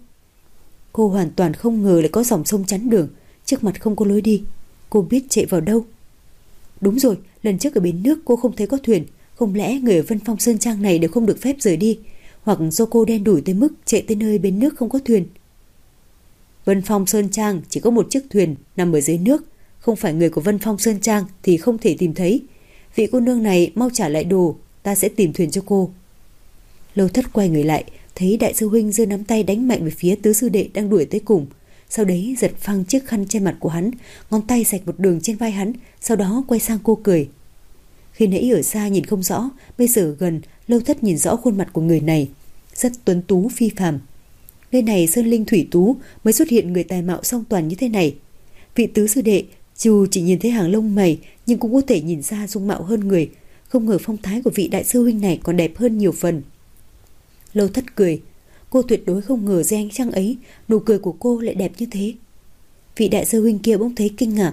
Cô hoàn toàn không ngờ lại có dòng sông chắn đường. Trước mặt không có lối đi. Cô biết chạy vào đâu? Đúng rồi, lần trước ở bến nước cô không thấy có thuyền. Không lẽ người ở Vân Phong Sơn Trang này đều không được phép rời đi? Hoặc do cô đen đủi tới mức chạy tới nơi bến nước không có thuyền? Vân Phong Sơn Trang chỉ có một chiếc thuyền nằm ở dưới nước. Không phải người của Vân Phong Sơn Trang thì không thể tìm thấy. Vị cô nương này mau trả lại đồ, ta sẽ tìm thuyền cho cô. Lâu Thất quay người lại, thấy đại sư huynh giơ nắm tay đánh mạnh về phía tứ sư đệ đang đuổi tới cùng. Sau đấy giật phăng chiếc khăn che mặt của hắn, ngón tay rạch một đường trên vai hắn, sau đó quay sang cô cười. Khi nãy ở xa nhìn không rõ, bây giờ gần, Lâu Thất nhìn rõ khuôn mặt của người này, rất tuấn tú phi phàm. Nơi này sơn linh thủy tú mới xuất hiện người tài mạo song toàn như thế này. Vị tứ sư đệ dù chỉ nhìn thấy hàng lông mày nhưng cũng có thể nhìn ra dung mạo hơn người. Không ngờ phong thái của vị đại sư huynh này còn đẹp hơn nhiều phần. Lâu Thất cười. Cô tuyệt đối không ngờ dưới ánh trăng ấy nụ cười của cô lại đẹp như thế. Vị đại sư huynh kia bỗng thấy kinh ngạc.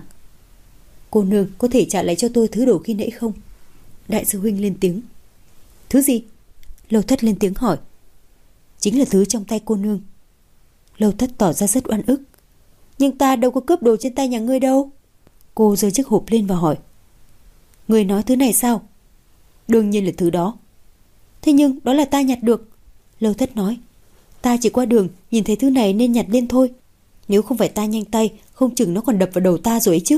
Cô nương có thể trả lại cho tôi thứ đồ khi nãy không? Đại sư huynh lên tiếng. Thứ gì? Lâu Thất lên tiếng hỏi. Chính là thứ trong tay cô nương. Lâu Thất tỏ ra rất oan ức. Nhưng ta đâu có cướp đồ trên tay nhà ngươi đâu. Cô giơ chiếc hộp lên và hỏi. Ngươi nói thứ này sao? Đương nhiên là thứ đó. Thế nhưng đó là ta nhặt được. Lâu Thất nói. Ta chỉ qua đường nhìn thấy thứ này nên nhặt lên thôi. Nếu không phải ta nhanh tay, không chừng nó còn đập vào đầu ta rồi ấy chứ.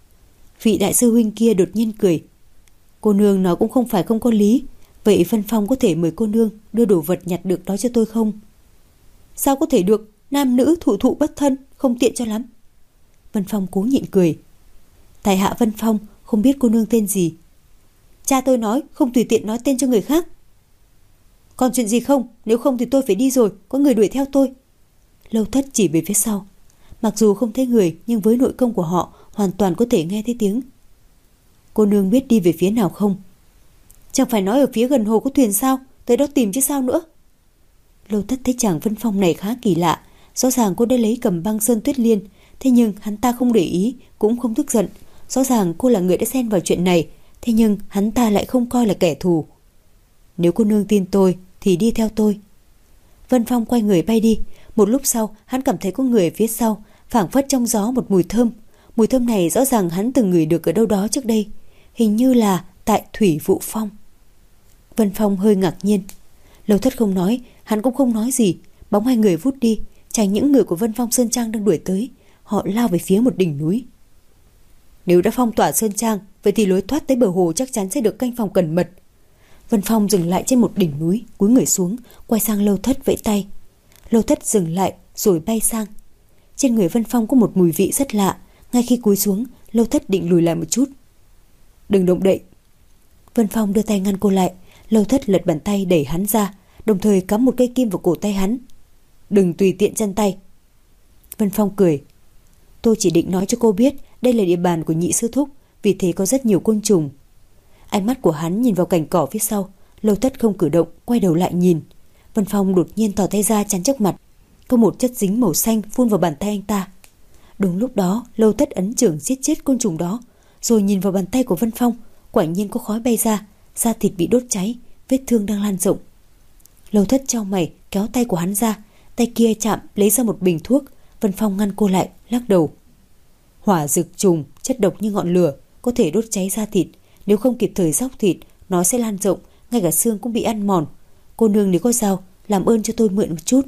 Vị đại sư huynh kia đột nhiên cười. Cô nương nói cũng không phải không có lý. Vậy Vân Phong có thể mời cô nương đưa đồ vật nhặt được đó cho tôi không? Sao có thể được? Nam nữ thụ thụ bất thân, không tiện cho lắm. Vân Phong cố nhịn cười. Tại hạ Vân Phong, không biết cô nương tên gì. Cha tôi nói không tùy tiện nói tên cho người khác. Còn chuyện gì không? Nếu không thì tôi phải đi rồi, có người đuổi theo tôi. Lâu Thất chỉ về phía sau. Mặc dù không thấy người nhưng với nội công của họ hoàn toàn có thể nghe thấy tiếng. Cô nương biết đi về phía nào không? Chẳng phải nói ở phía gần hồ có thuyền sao? Tới đó tìm chứ sao nữa. Lâu Thất thấy chàng Vân Phong này khá kỳ lạ. Rõ ràng cô đã lấy cầm băng sơn tuyết liên, thế nhưng hắn ta không để ý, cũng không tức giận. Rõ ràng cô là người đã xen vào chuyện này, thế nhưng hắn ta lại không coi là kẻ thù. Nếu cô nương tin tôi thì đi theo tôi. Vân Phong quay người bay đi. Một lúc sau hắn cảm thấy có người ở phía sau, phảng phất trong gió một mùi thơm. Mùi thơm này rõ ràng hắn từng ngửi được ở đâu đó trước đây, hình như là tại Thủy Vụ Phong. Vân Phong hơi ngạc nhiên. Lâu Thất không nói, hắn cũng không nói gì. Bóng hai người vút đi, tránh những người của Vân Phong Sơn Trang đang đuổi tới. Họ lao về phía một đỉnh núi. Nếu đã phong tỏa Sơn Trang, vậy thì lối thoát tới bờ hồ chắc chắn sẽ được canh phòng cẩn mật. Vân Phong dừng lại trên một đỉnh núi, cúi người xuống, quay sang Lâu Thất vẫy tay. Lâu Thất dừng lại rồi bay sang. Trên người Vân Phong có một mùi vị rất lạ. Ngay khi cúi xuống, Lâu Thất định lùi lại một chút. Đừng động đậy. Vân Phong đưa tay ngăn cô lại. Lâu Thất lật bàn tay đẩy hắn ra, đồng thời cắm một cây kim vào cổ tay hắn. Đừng tùy tiện chân tay. Vân Phong cười. Tôi chỉ định nói cho cô biết đây là địa bàn của Nhị sư thúc, vì thế có rất nhiều côn trùng. Ánh mắt của hắn nhìn vào cành cỏ phía sau. Lâu Thất không cử động, quay đầu lại nhìn. Vân Phong đột nhiên tỏ tay ra chắn trước mặt. Có một chất dính màu xanh phun vào bàn tay anh ta. Đúng lúc đó Lâu Thất ấn chưởng giết chết côn trùng đó, rồi nhìn vào bàn tay của Vân Phong. Quả nhiên có khói bay ra, da thịt bị đốt cháy, vết thương đang lan rộng. Lâu Thất chau mày kéo tay của hắn ra, tay kia chạm lấy ra một bình thuốc. Vân Phong ngăn cô lại, lắc đầu. Hỏa dược trùng, chất độc như ngọn lửa, có thể đốt cháy da thịt. Nếu không kịp thời róc thịt, nó sẽ lan rộng, ngay cả xương cũng bị ăn mòn. Cô nương nếu có dao, làm ơn cho tôi mượn một chút.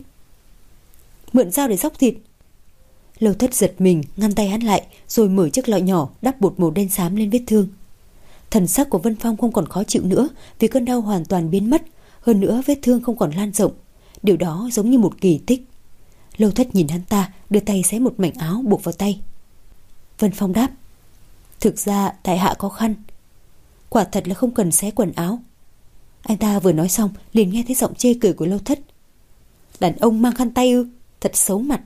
Mượn dao để róc thịt? Lâu Thất giật mình, ngăn tay hắn lại, rồi mở chiếc lọ nhỏ đắp bột màu đen xám lên vết thương. Thần sắc của Vân Phong không còn khó chịu nữa, vì cơn đau hoàn toàn biến mất. Hơn nữa vết thương không còn lan rộng. Điều đó giống như một kỳ tích. Lâu Thất nhìn hắn ta, đưa tay xé một mảnh áo buộc vào tay. Vân Phong đáp. Thực ra tại hạ có khăn. Quả thật là không cần xé quần áo. Anh ta vừa nói xong liền nghe thấy giọng chê cười của Lâu Thất. Đàn ông mang khăn tay ư? Thật xấu mặt.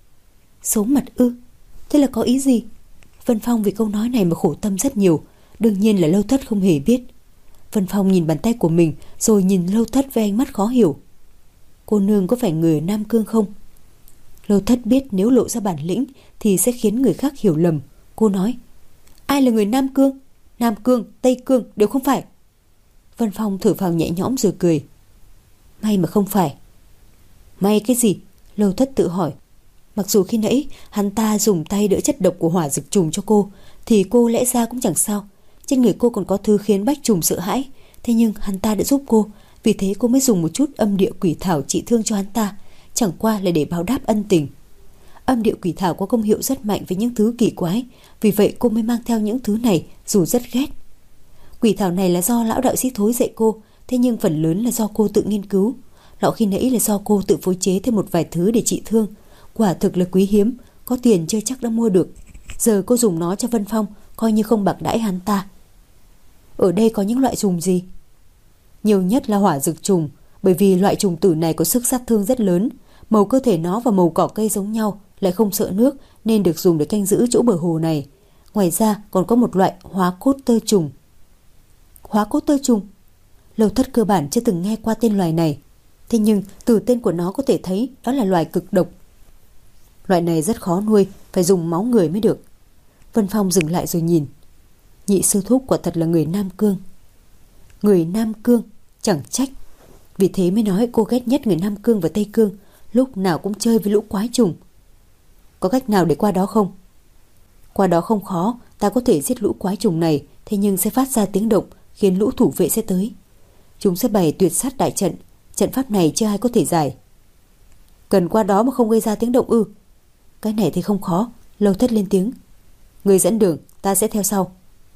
Xấu mặt ư? Thế là có ý gì? Vân Phong vì câu nói này mà khổ tâm rất nhiều. Đương nhiên là Lâu Thất không hề biết. Vân Phong nhìn bàn tay của mình, rồi nhìn Lâu Thất với ánh mắt khó hiểu. Cô nương có phải người ở Nam Cương không? Lâu Thất biết nếu lộ ra bản lĩnh thì sẽ khiến người khác hiểu lầm. Cô nói. Ai là người Nam Cương? Nam Cương, Tây Cương đều không phải. Vân Phong thở phào nhẹ nhõm rồi cười. May mà không phải. May cái gì? Lâu Thất tự hỏi. Mặc dù khi nãy hắn ta dùng tay đỡ chất độc của hỏa dược trùng cho cô, thì cô lẽ ra cũng chẳng sao. Trên người cô còn có thứ khiến bách trùng sợ hãi. Thế nhưng hắn ta đã giúp cô, vì thế cô mới dùng một chút âm địa quỷ thảo trị thương cho hắn ta, chẳng qua là để báo đáp ân tình. Âm địa quỷ thảo có công hiệu rất mạnh với những thứ kỳ quái, vì vậy cô mới mang theo những thứ này dù rất ghét. Quỷ thảo này là do lão đạo sĩ Thối dạy cô, thế nhưng phần lớn là do cô tự nghiên cứu. Lọ khi nãy là do cô tự phối chế thêm một vài thứ để trị thương. Quả thực là quý hiếm, có tiền chưa chắc đã mua được. Giờ cô dùng nó cho Vân Phong, coi như không bạc đãi hắn ta. Ở đây có những loại trùng gì? Nhiều nhất là hỏa dược trùng, bởi vì loại trùng tử này có sức sát thương rất lớn. Màu cơ thể nó và màu cỏ cây giống nhau, lại không sợ nước nên được dùng để canh giữ chỗ bờ hồ này. Ngoài ra còn có một loại hóa cốt tơ trùng. Hóa cốt tơ trùng? Lâu Thất cơ bản chưa từng nghe qua tên loài này. Thế nhưng từ tên của nó có thể thấy đó là loài cực độc. Loại này rất khó nuôi, phải dùng máu người mới được. Vân Phong dừng lại rồi nhìn. Nhị sư thúc quả thật là người Nam Cương. Người Nam Cương, chẳng trách. Vì thế mới nói cô ghét nhất người Nam Cương và Tây Cương, lúc nào cũng chơi với lũ quái trùng. Có cách nào để qua đó không? Qua đó không khó, ta có thể giết lũ quái trùng này, thế nhưng sẽ phát ra tiếng động, khiến lũ thủ vệ sẽ tới. Chúng sẽ bày tuyệt sát đại trận, trận pháp này chưa ai có thể giải. Cần qua đó mà không gây ra tiếng động ư? Cái này thì không khó. Lâu Thất lên tiếng. Người dẫn đường, ta sẽ theo sau.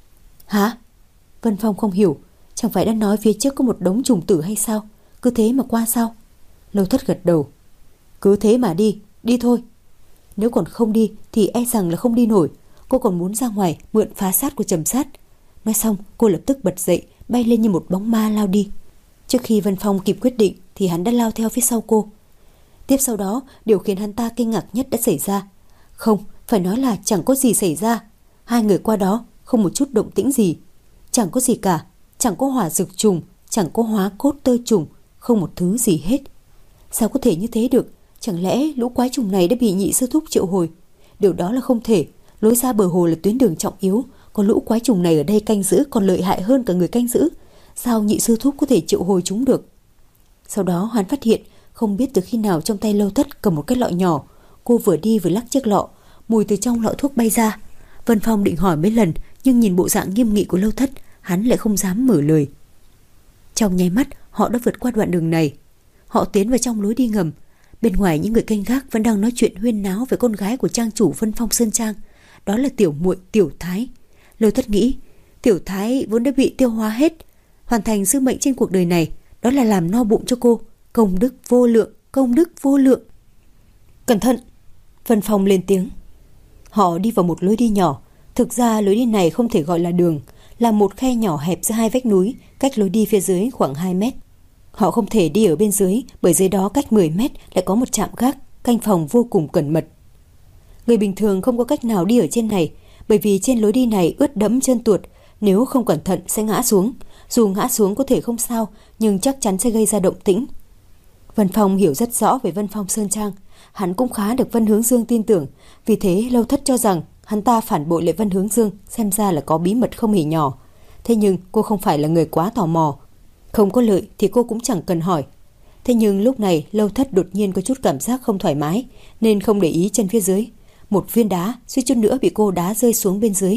Hả? Vân Phong không hiểu. Chẳng phải đã nói phía trước có một đống trùng tử hay sao? Cứ thế mà qua sao? Lâu Thất gật đầu. Cứ thế mà đi, đi thôi. Nếu còn không đi thì e rằng là không đi nổi. Cô còn muốn ra ngoài mượn phá sát của Trầm Sát. Nói xong cô lập tức bật dậy, bay lên như một bóng ma lao đi. Trước khi Vân Phong kịp quyết định thì hắn đã lao theo phía sau cô. Tiếp sau đó, điều khiến hắn ta kinh ngạc nhất đã xảy ra. Không, phải nói là chẳng có gì xảy ra. Hai người qua đó, không một chút động tĩnh gì. Chẳng có gì cả, chẳng có hỏa dược trùng, chẳng có hóa cốt tơ trùng, không một thứ gì hết. Sao có thể như thế được? Chẳng lẽ lũ quái trùng này đã bị nhị sư thúc triệu hồi? Điều đó là không thể. Lối ra bờ hồ là tuyến đường trọng yếu, có lũ quái trùng này ở đây canh giữ còn lợi hại hơn cả người canh giữ. Sao nhị sư thúc có thể triệu hồi chúng được? Sau đó hắn phát hiện không biết từ khi nào trong tay Lâu Thất cầm một cái lọ nhỏ. Cô vừa đi vừa lắc chiếc lọ, mùi từ trong lọ thuốc bay ra. Vân Phong định hỏi mấy lần, nhưng nhìn bộ dạng nghiêm nghị của Lâu Thất, hắn lại không dám mở lời. Trong nháy mắt họ đã vượt qua đoạn đường này. Họ tiến vào trong lối đi ngầm. Bên ngoài những người canh gác vẫn đang nói chuyện huyên náo về con gái của trang chủ Vân Phong Sơn Trang. Đó là tiểu muội Tiểu Thái. Lâu Thất nghĩ Tiểu Thái vốn đã bị tiêu hóa hết, hoàn thành sứ mệnh trên cuộc đời này, đó là làm no bụng cho cô. Công đức vô lượng, công đức vô lượng. Cẩn thận! Vân Phong lên tiếng. Họ đi vào một lối đi nhỏ. Thực ra lối đi này không thể gọi là đường, là một khe nhỏ hẹp giữa hai vách núi, cách lối đi phía dưới khoảng hai mét. Họ không thể đi ở bên dưới, bởi dưới đó cách mười mét lại có một trạm gác, canh phòng vô cùng cẩn mật. Người bình thường không có cách nào đi ở trên này, bởi vì trên lối đi này ướt đẫm trơn tuột, nếu không cẩn thận sẽ ngã xuống. Dù ngã xuống có thể không sao, nhưng chắc chắn sẽ gây ra động tĩnh. Vân Phong hiểu rất rõ về Vân Phong Sơn Trang. Hắn cũng khá được Vân Hướng Dương tin tưởng. Vì thế Lâu Thất cho rằng hắn ta phản bội lại Vân Hướng Dương, xem ra là có bí mật không hề nhỏ. Thế nhưng cô không phải là người quá tò mò. Không có lợi thì cô cũng chẳng cần hỏi. Thế nhưng lúc này Lâu Thất đột nhiên có chút cảm giác không thoải mái, nên không để ý chân phía dưới. Một viên đá suýt chút nữa bị cô đá rơi xuống bên dưới.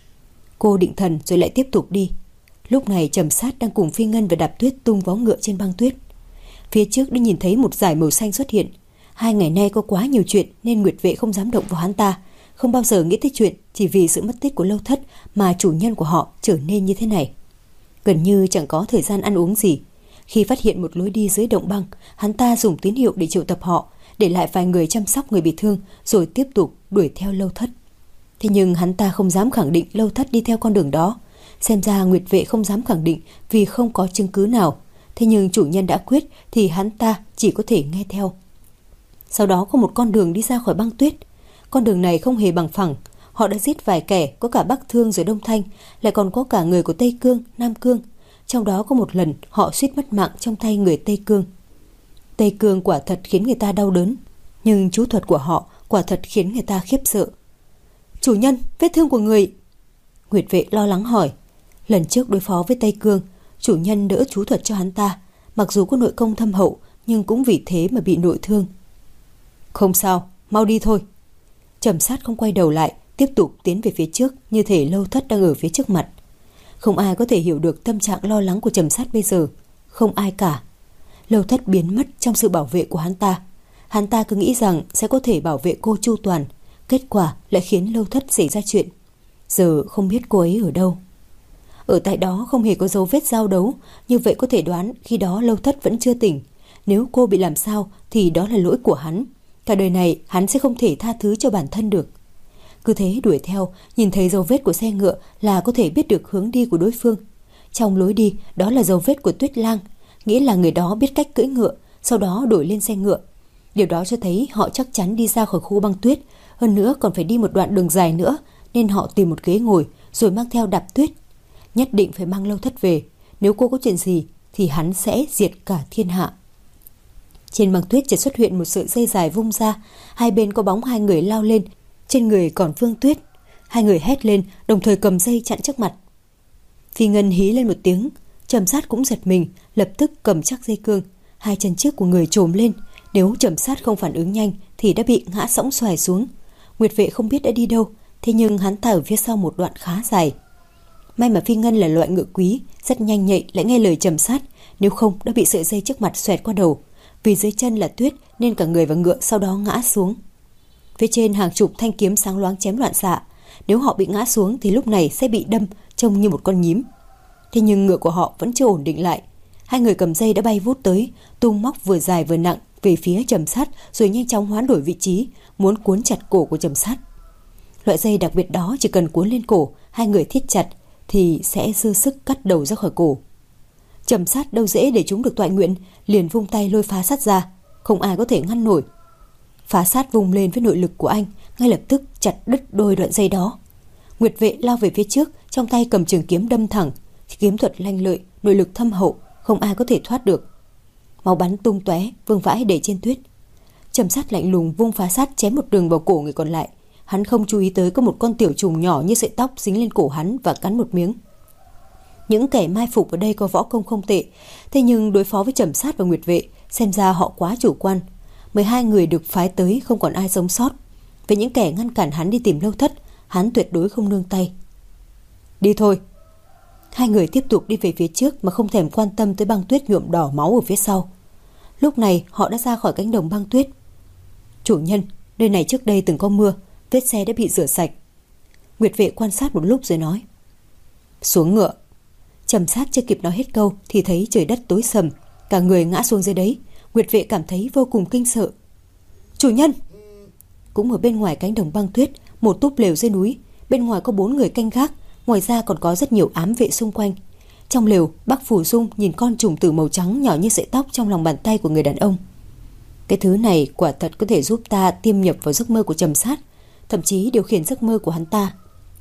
Cô định thần rồi lại tiếp tục đi. Lúc này Trầm Sát đang cùng Phi Ngân và Đạp Tuyết tung vó ngựa trên băng tuyết. Phía trước đã nhìn thấy một dải màu xanh xuất hiện. Hai ngày nay có quá nhiều chuyện nên Nguyệt Vệ không dám động vào hắn ta. Không bao giờ nghĩ tới chuyện chỉ vì sự mất tích của Lâu Thất mà chủ nhân của họ trở nên như thế này. Gần như chẳng có thời gian ăn uống gì. Khi phát hiện một lối đi dưới động băng, hắn ta dùng tín hiệu để triệu tập họ, để lại vài người chăm sóc người bị thương, rồi tiếp tục đuổi theo Lâu Thất. Thế nhưng hắn ta không dám khẳng định Lâu Thất đi theo con đường đó. Xem ra Nguyệt Vệ không dám khẳng định vì không có chứng cứ nào. Thế nhưng chủ nhân đã quyết thì hắn ta chỉ có thể nghe theo. Sau đó có một con đường đi ra khỏi băng tuyết. Con đường này không hề bằng phẳng. Họ đã giết vài kẻ, có cả Bắc Thương rồi Đông Thanh, lại còn có cả người của Tây Cương, Nam Cương. Trong đó có một lần họ suýt mất mạng trong tay người Tây Cương. Tây Cương quả thật khiến người ta đau đớn, nhưng chú thuật của họ quả thật khiến người ta khiếp sợ. Chủ nhân, vết thương của người... Nguyệt Vệ lo lắng hỏi. Lần trước đối phó với Tây Cương, chủ nhân đỡ chú thuật cho hắn ta. Mặc dù có nội công thâm hậu, nhưng cũng vì thế mà bị nội thương. Không sao, mau đi thôi. Trầm Sát không quay đầu lại, tiếp tục tiến về phía trước, như thể Lâu Thất đang ở phía trước mặt. Không ai có thể hiểu được tâm trạng lo lắng của Trầm Sát bây giờ. Không ai cả. Lâu Thất biến mất trong sự bảo vệ của hắn ta. Hắn ta cứ nghĩ rằng sẽ có thể bảo vệ cô chu toàn. Kết quả lại khiến Lâu Thất xảy ra chuyện. Giờ không biết cô ấy ở đâu. Ở tại đó không hề có dấu vết giao đấu. Như vậy có thể đoán khi đó Lâu Thất vẫn chưa tỉnh. Nếu cô bị làm sao thì đó là lỗi của hắn. Cả đời này hắn sẽ không thể tha thứ cho bản thân được. Cứ thế đuổi theo, nhìn thấy dấu vết của xe ngựa là có thể biết được hướng đi của đối phương. Trong lối đi đó là dấu vết của Tuyết Lang, nghĩa là người đó biết cách cưỡi ngựa, sau đó đổi lên xe ngựa. Điều đó cho thấy họ chắc chắn đi ra khỏi khu băng tuyết, hơn nữa còn phải đi một đoạn đường dài nữa, nên họ tìm một ghế ngồi rồi mang theo Đạp Tuyết. Nhất định phải mang Lâu Thất về, nếu cô có chuyện gì thì hắn sẽ diệt cả thiên hạ. Trên băng tuyết chợt xuất hiện một sợi dây dài vung ra, hai bên có bóng hai người lao lên, trên người còn Vương Tuyết. Hai người hét lên, đồng thời cầm dây chặn trước mặt. Phi Ngân hí lên một tiếng, Trầm Sát cũng giật mình, lập tức cầm chắc dây cương. Hai chân trước của người trồm lên, nếu Trầm Sát không phản ứng nhanh thì đã bị ngã sõng xoài xuống. Nguyệt Vệ không biết đã đi đâu, thế nhưng hắn ta ở phía sau một đoạn khá dài. May mà Phi Ngân là loại ngựa quý, rất nhanh nhạy, lại nghe lời Trầm Sát, nếu không đã bị sợi dây trước mặt xoẹt qua đầu. Vì dưới chân là tuyết nên cả người và ngựa sau đó ngã xuống. Phía trên hàng chục thanh kiếm sáng loáng chém loạn xạ, nếu họ bị ngã xuống thì lúc này sẽ bị đâm trông như một con nhím. Thế nhưng ngựa của họ vẫn chưa ổn định lại. Hai người cầm dây đã bay vút tới, tung móc vừa dài vừa nặng về phía Trầm Sát, rồi nhanh chóng hoán đổi vị trí, muốn cuốn chặt cổ của Trầm Sát. Loại dây đặc biệt đó chỉ cần cuốn lên cổ, hai người thít chặt thì sẽ dư sức cắt đầu ra khỏi cổ. Trầm Sát đâu dễ để chúng được toại nguyện, liền vung tay lôi Phá Sát ra, không ai có thể ngăn nổi. Phá Sát vung lên với nội lực của anh, ngay lập tức chặt đứt đôi đoạn dây đó. Nguyệt Vệ lao về phía trước, trong tay cầm trường kiếm đâm thẳng, kiếm thuật lanh lợi, nội lực thâm hậu, không ai có thể thoát được. Máu bắn tung tóe, vương vãi đầy trên tuyết. Trầm Sát lạnh lùng vung Phá Sát chém một đường vào cổ người còn lại. Hắn không chú ý tới có một con tiểu trùng nhỏ như sợi tóc dính lên cổ hắn và cắn một miếng. Những kẻ mai phục ở đây có võ công không tệ, thế nhưng đối phó với Trầm Sát và Nguyệt Vệ, xem ra họ quá chủ quan. mười hai người được phái tới không còn ai sống sót. Với những kẻ ngăn cản hắn đi tìm Lâu Thất, hắn tuyệt đối không nương tay. Đi thôi. Hai người tiếp tục đi về phía trước mà không thèm quan tâm tới băng tuyết nhuộm đỏ máu ở phía sau. Lúc này họ đã ra khỏi cánh đồng băng tuyết. Chủ nhân, nơi này trước đây từng có mưa, vết xe đã bị rửa sạch. Nguyệt Vệ quan sát một lúc rồi nói. Xuống ngựa. Trầm Sát chưa kịp nói hết câu thì thấy trời đất tối sầm, cả người ngã xuống dưới đấy. Nguyệt Vệ cảm thấy vô cùng kinh sợ. Chủ nhân! Cũng ở bên ngoài cánh đồng băng tuyết, một túp lều dưới núi, bên ngoài có bốn người canh gác, ngoài ra còn có rất nhiều ám vệ xung quanh. Trong lều, Bắc Phủ Dung nhìn con trùng tử màu trắng nhỏ như sợi tóc trong lòng bàn tay của người đàn ông. Cái thứ này quả thật có thể giúp ta tiêm nhập vào giấc mơ của Trầm Sát, thậm chí điều khiển giấc mơ của hắn ta.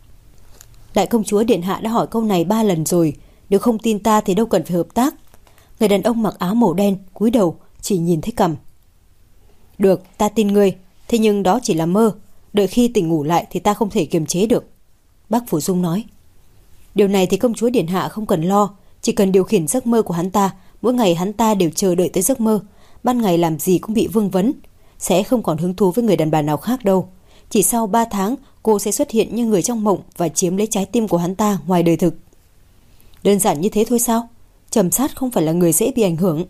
Đại công chúa điện hạ đã hỏi câu này ba lần rồi, nếu không tin ta thì đâu cần phải hợp tác. Người đàn ông mặc áo màu đen cúi đầu chỉ nhìn thấy cằm. Được, ta tin ngươi, thế nhưng đó chỉ là mơ, đợi khi tỉnh ngủ lại thì ta không thể kiềm chế được. Bắc Phủ Dung nói. Điều này thì công chúa điện hạ không cần lo, chỉ cần điều khiển giấc mơ của hắn ta, mỗi ngày hắn ta đều chờ đợi tới giấc mơ, ban ngày làm gì cũng bị vương vấn, sẽ không còn hứng thú với người đàn bà nào khác đâu. Chỉ sau ba tháng cô sẽ xuất hiện như người trong mộng và chiếm lấy trái tim của hắn ta ngoài đời thực. Đơn giản như thế thôi sao? Trầm Sát không phải là người dễ bị ảnh hưởng.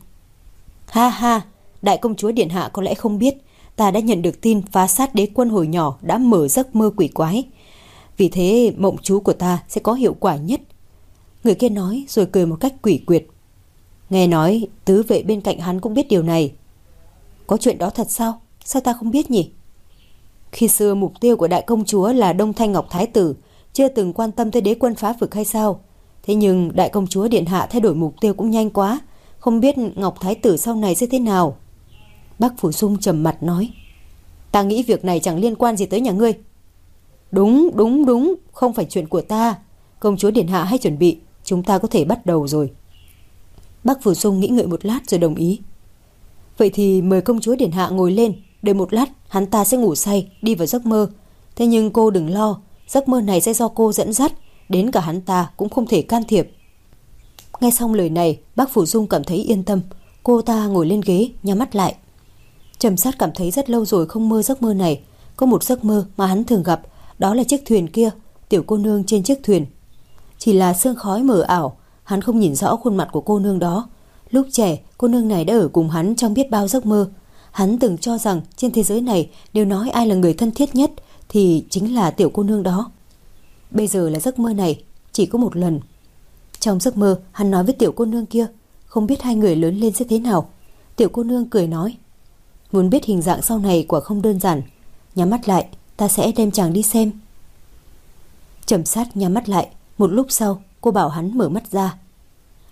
Ha ha, đại công chúa điện hạ có lẽ không biết, ta đã nhận được tin Phá Sát đế quân hồi nhỏ đã mở giấc mơ quỷ quái. Vì thế mộng chú của ta sẽ có hiệu quả nhất. Người kia nói rồi cười một cách quỷ quyệt. Nghe nói tứ vệ bên cạnh hắn cũng biết điều này. Có chuyện đó thật sao? Sao ta không biết nhỉ? Khi xưa mục tiêu của đại công chúa là Đông Thanh Ngọc Thái Tử, chưa từng quan tâm tới đế quân phá vực hay sao? Thế nhưng đại công chúa điện hạ thay đổi mục tiêu cũng nhanh quá, không biết Ngọc Thái Tử sau này sẽ thế nào. Bắc Phủ Dung trầm mặt nói. Ta nghĩ việc này chẳng liên quan gì tới nhà ngươi. Đúng, đúng, đúng, không phải chuyện của ta. Công chúa điện hạ hãy chuẩn bị, chúng ta có thể bắt đầu rồi. Bắc Phủ Dung nghĩ ngợi một lát rồi đồng ý. Vậy thì mời công chúa điện hạ ngồi lên, đợi một lát hắn ta sẽ ngủ say, đi vào giấc mơ. Thế nhưng cô đừng lo, giấc mơ này sẽ do cô dẫn dắt, đến cả hắn ta cũng không thể can thiệp. Nghe xong lời này, Bắc Phủ Dung cảm thấy yên tâm. Cô ta ngồi lên ghế, nhắm mắt lại. Trầm Sát cảm thấy rất lâu rồi không mơ giấc mơ này. Có một giấc mơ mà hắn thường gặp, đó là chiếc thuyền kia, tiểu cô nương trên chiếc thuyền. Chỉ là sương khói mờ ảo, hắn không nhìn rõ khuôn mặt của cô nương đó. Lúc trẻ, cô nương này đã ở cùng hắn trong biết bao giấc mơ. Hắn từng cho rằng trên thế giới này nếu nói ai là người thân thiết nhất thì chính là tiểu cô nương đó. Bây giờ là giấc mơ này, chỉ có một lần. Trong giấc mơ, hắn nói với tiểu cô nương kia, không biết hai người lớn lên sẽ thế nào. Tiểu cô nương cười nói, muốn biết hình dạng sau này quả không đơn giản. Nhắm mắt lại, ta sẽ đem chàng đi xem. Trầm Sát nhắm mắt lại, một lúc sau cô bảo hắn mở mắt ra.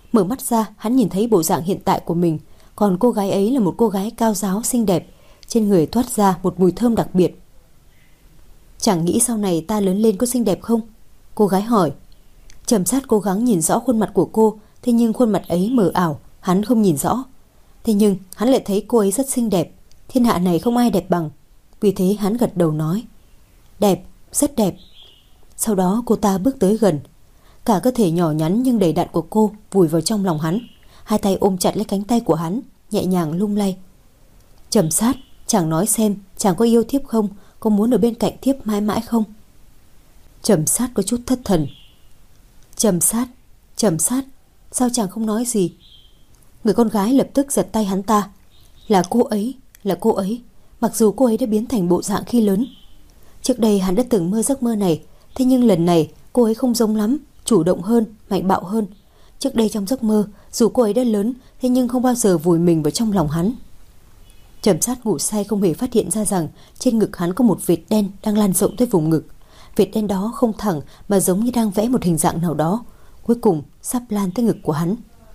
Mở mắt ra, hắn nhìn thấy bộ dạng hiện tại của mình, còn cô gái ấy là một cô gái cao ráo xinh đẹp, trên người thoát ra một mùi thơm đặc biệt. Chẳng nghĩ sau này ta lớn lên có xinh đẹp không? Cô gái hỏi. Trầm Sát cố gắng nhìn rõ khuôn mặt của cô, thế nhưng khuôn mặt ấy mờ ảo, hắn không nhìn rõ. Thế nhưng hắn lại thấy cô ấy rất xinh đẹp, thiên hạ này không ai đẹp bằng. Vì thế hắn gật đầu nói, đẹp, rất đẹp. Sau đó cô ta bước tới gần, cả cơ thể nhỏ nhắn nhưng đầy đặn của cô vùi vào trong lòng hắn, hai tay ôm chặt lấy cánh tay của hắn, nhẹ nhàng lung lay. Trầm Sát, chàng nói xem, chàng có yêu thiếp không? Có muốn ở bên cạnh thiếp mãi mãi không? Trầm Sát có chút thất thần. Trầm Sát, Trầm Sát, sao chàng không nói gì? Người con gái lập tức giật tay hắn ta. Là cô ấy, là cô ấy. Mặc dù cô ấy đã biến thành bộ dạng khi lớn. Trước đây hắn đã từng mơ giấc mơ này, thế nhưng lần này cô ấy không giống lắm, chủ động hơn, mạnh bạo hơn. Trước đây trong giấc mơ, dù cô ấy đã lớn, thế nhưng không bao giờ vùi mình vào trong lòng hắn. Trầm Sát ngủ say không hề phát hiện ra rằng trên ngực hắn có một vệt đen đang lan rộng tới vùng ngực. Vệt đen đó không thẳng mà giống như đang vẽ một hình dạng nào đó, cuối cùng sắp lan tới ngực của hắn.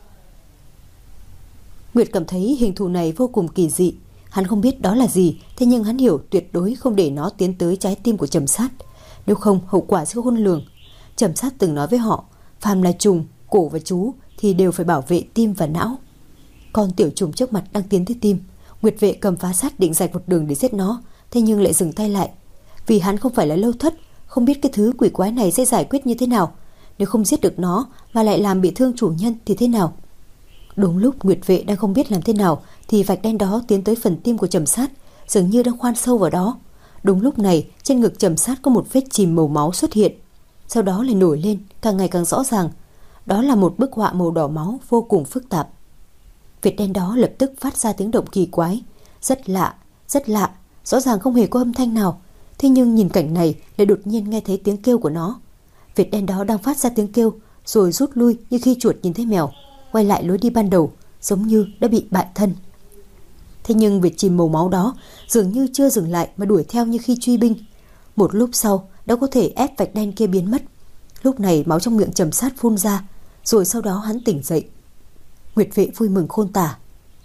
Nguyệt cảm thấy hình thù này vô cùng kỳ dị. Hắn không biết đó là gì, thế nhưng hắn hiểu tuyệt đối không để nó tiến tới trái tim của Trầm Sát, nếu không hậu quả sẽ khôn lường. Trầm Sát từng nói với họ, phàm là trùng, cổ và chú thì đều phải bảo vệ tim và não. Con tiểu trùng trước mặt đang tiến tới tim. Nguyệt vệ cầm phá sắt định rạch một đường để giết nó, thế nhưng lại dừng tay lại. Vì hắn không phải là Lâu Thất, không biết cái thứ quỷ quái này sẽ giải quyết như thế nào. Nếu không giết được nó mà lại làm bị thương chủ nhân thì thế nào? Đúng lúc Nguyệt vệ đang không biết làm thế nào thì vạch đen đó tiến tới phần tim của Trầm Sát, dường như đang khoan sâu vào đó. Đúng lúc này trên ngực Trầm Sát có một vết chìm màu máu xuất hiện, sau đó lại nổi lên càng ngày càng rõ ràng. Đó là một bức họa màu đỏ máu vô cùng phức tạp. Vệt đen đó lập tức phát ra tiếng động kỳ quái, rất lạ, rất lạ, rõ ràng không hề có âm thanh nào. Thế nhưng nhìn cảnh này lại đột nhiên nghe thấy tiếng kêu của nó. Vệt đen đó đang phát ra tiếng kêu rồi rút lui như khi chuột nhìn thấy mèo, quay lại lối đi ban đầu, giống như đã bị bại thân. Thế nhưng vệt chìm màu máu đó dường như chưa dừng lại mà đuổi theo như khi truy binh. Một lúc sau đã có thể ép vạch đen kia biến mất. Lúc này máu trong miệng Trầm Sát phun ra, rồi sau đó hắn tỉnh dậy. Nguyệt vệ vui mừng khôn tả.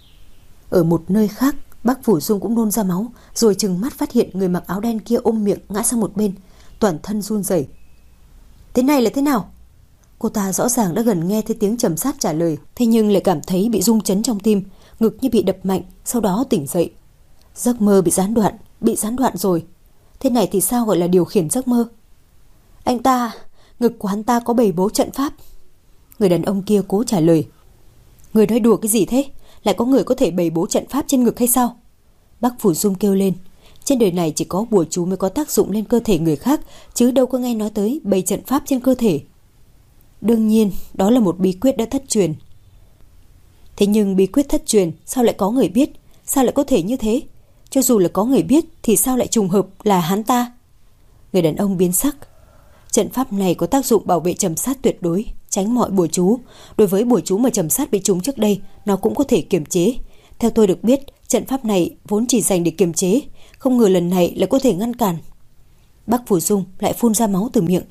Ở một nơi khác, Bác Phủ Dung cũng nôn ra máu, rồi trừng mắt phát hiện người mặc áo đen kia ôm miệng ngã sang một bên, toàn thân run rẩy. Thế này là thế nào? Cô ta rõ ràng đã gần nghe thấy tiếng Trầm Sát trả lời, thế nhưng lại cảm thấy bị rung chấn trong tim, ngực như bị đập mạnh, sau đó tỉnh dậy. Giấc mơ bị gián đoạn, bị gián đoạn rồi. Thế này thì sao gọi là điều khiển giấc mơ? Anh ta, ngực của hắn ta có bày bố trận pháp. Người đàn ông kia cố trả lời. Người nói đùa cái gì thế? Lại có người có thể bày bố trận pháp trên ngực hay sao? Bác Phủ Dung kêu lên. Trên đời này chỉ có bùa chú mới có tác dụng lên cơ thể người khác, chứ đâu có nghe nói tới bày trận pháp trên cơ thể. Đương nhiên, đó là một bí quyết đã thất truyền. Thế nhưng bí quyết thất truyền sao lại có người biết? Sao lại có thể như thế? Cho dù là có người biết thì sao lại trùng hợp là hắn ta? Người đàn ông biến sắc. Trận pháp này có tác dụng bảo vệ Trầm Sát tuyệt đối, tránh mọi bùa chú. Đối với bùa chú mà Trầm Sát bị trúng trước đây, nó cũng có thể kiềm chế. Theo tôi được biết, trận pháp này vốn chỉ dành để kiềm chế, không ngờ lần này lại có thể ngăn cản. Bác Phủ Dung lại phun ra máu từ miệng.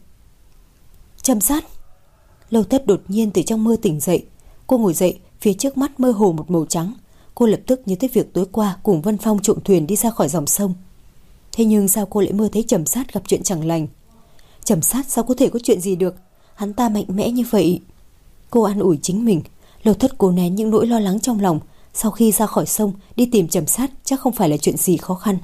Trầm Sát. Lâu Thất đột nhiên từ trong mơ tỉnh dậy. Cô ngồi dậy, phía trước mắt mơ hồ một màu trắng. Cô lập tức nhớ tới việc tối qua cùng Vân Phong trộm thuyền đi ra khỏi dòng sông. Thế nhưng sao cô lại mơ thấy Trầm Sát gặp chuyện chẳng lành? Trầm Sát sao có thể có chuyện gì được? Hắn ta mạnh mẽ như vậy. Cô an ủi chính mình. Lâu Thất cố nén những nỗi lo lắng trong lòng. Sau khi ra khỏi sông đi tìm Trầm Sát chắc không phải là chuyện gì khó khăn.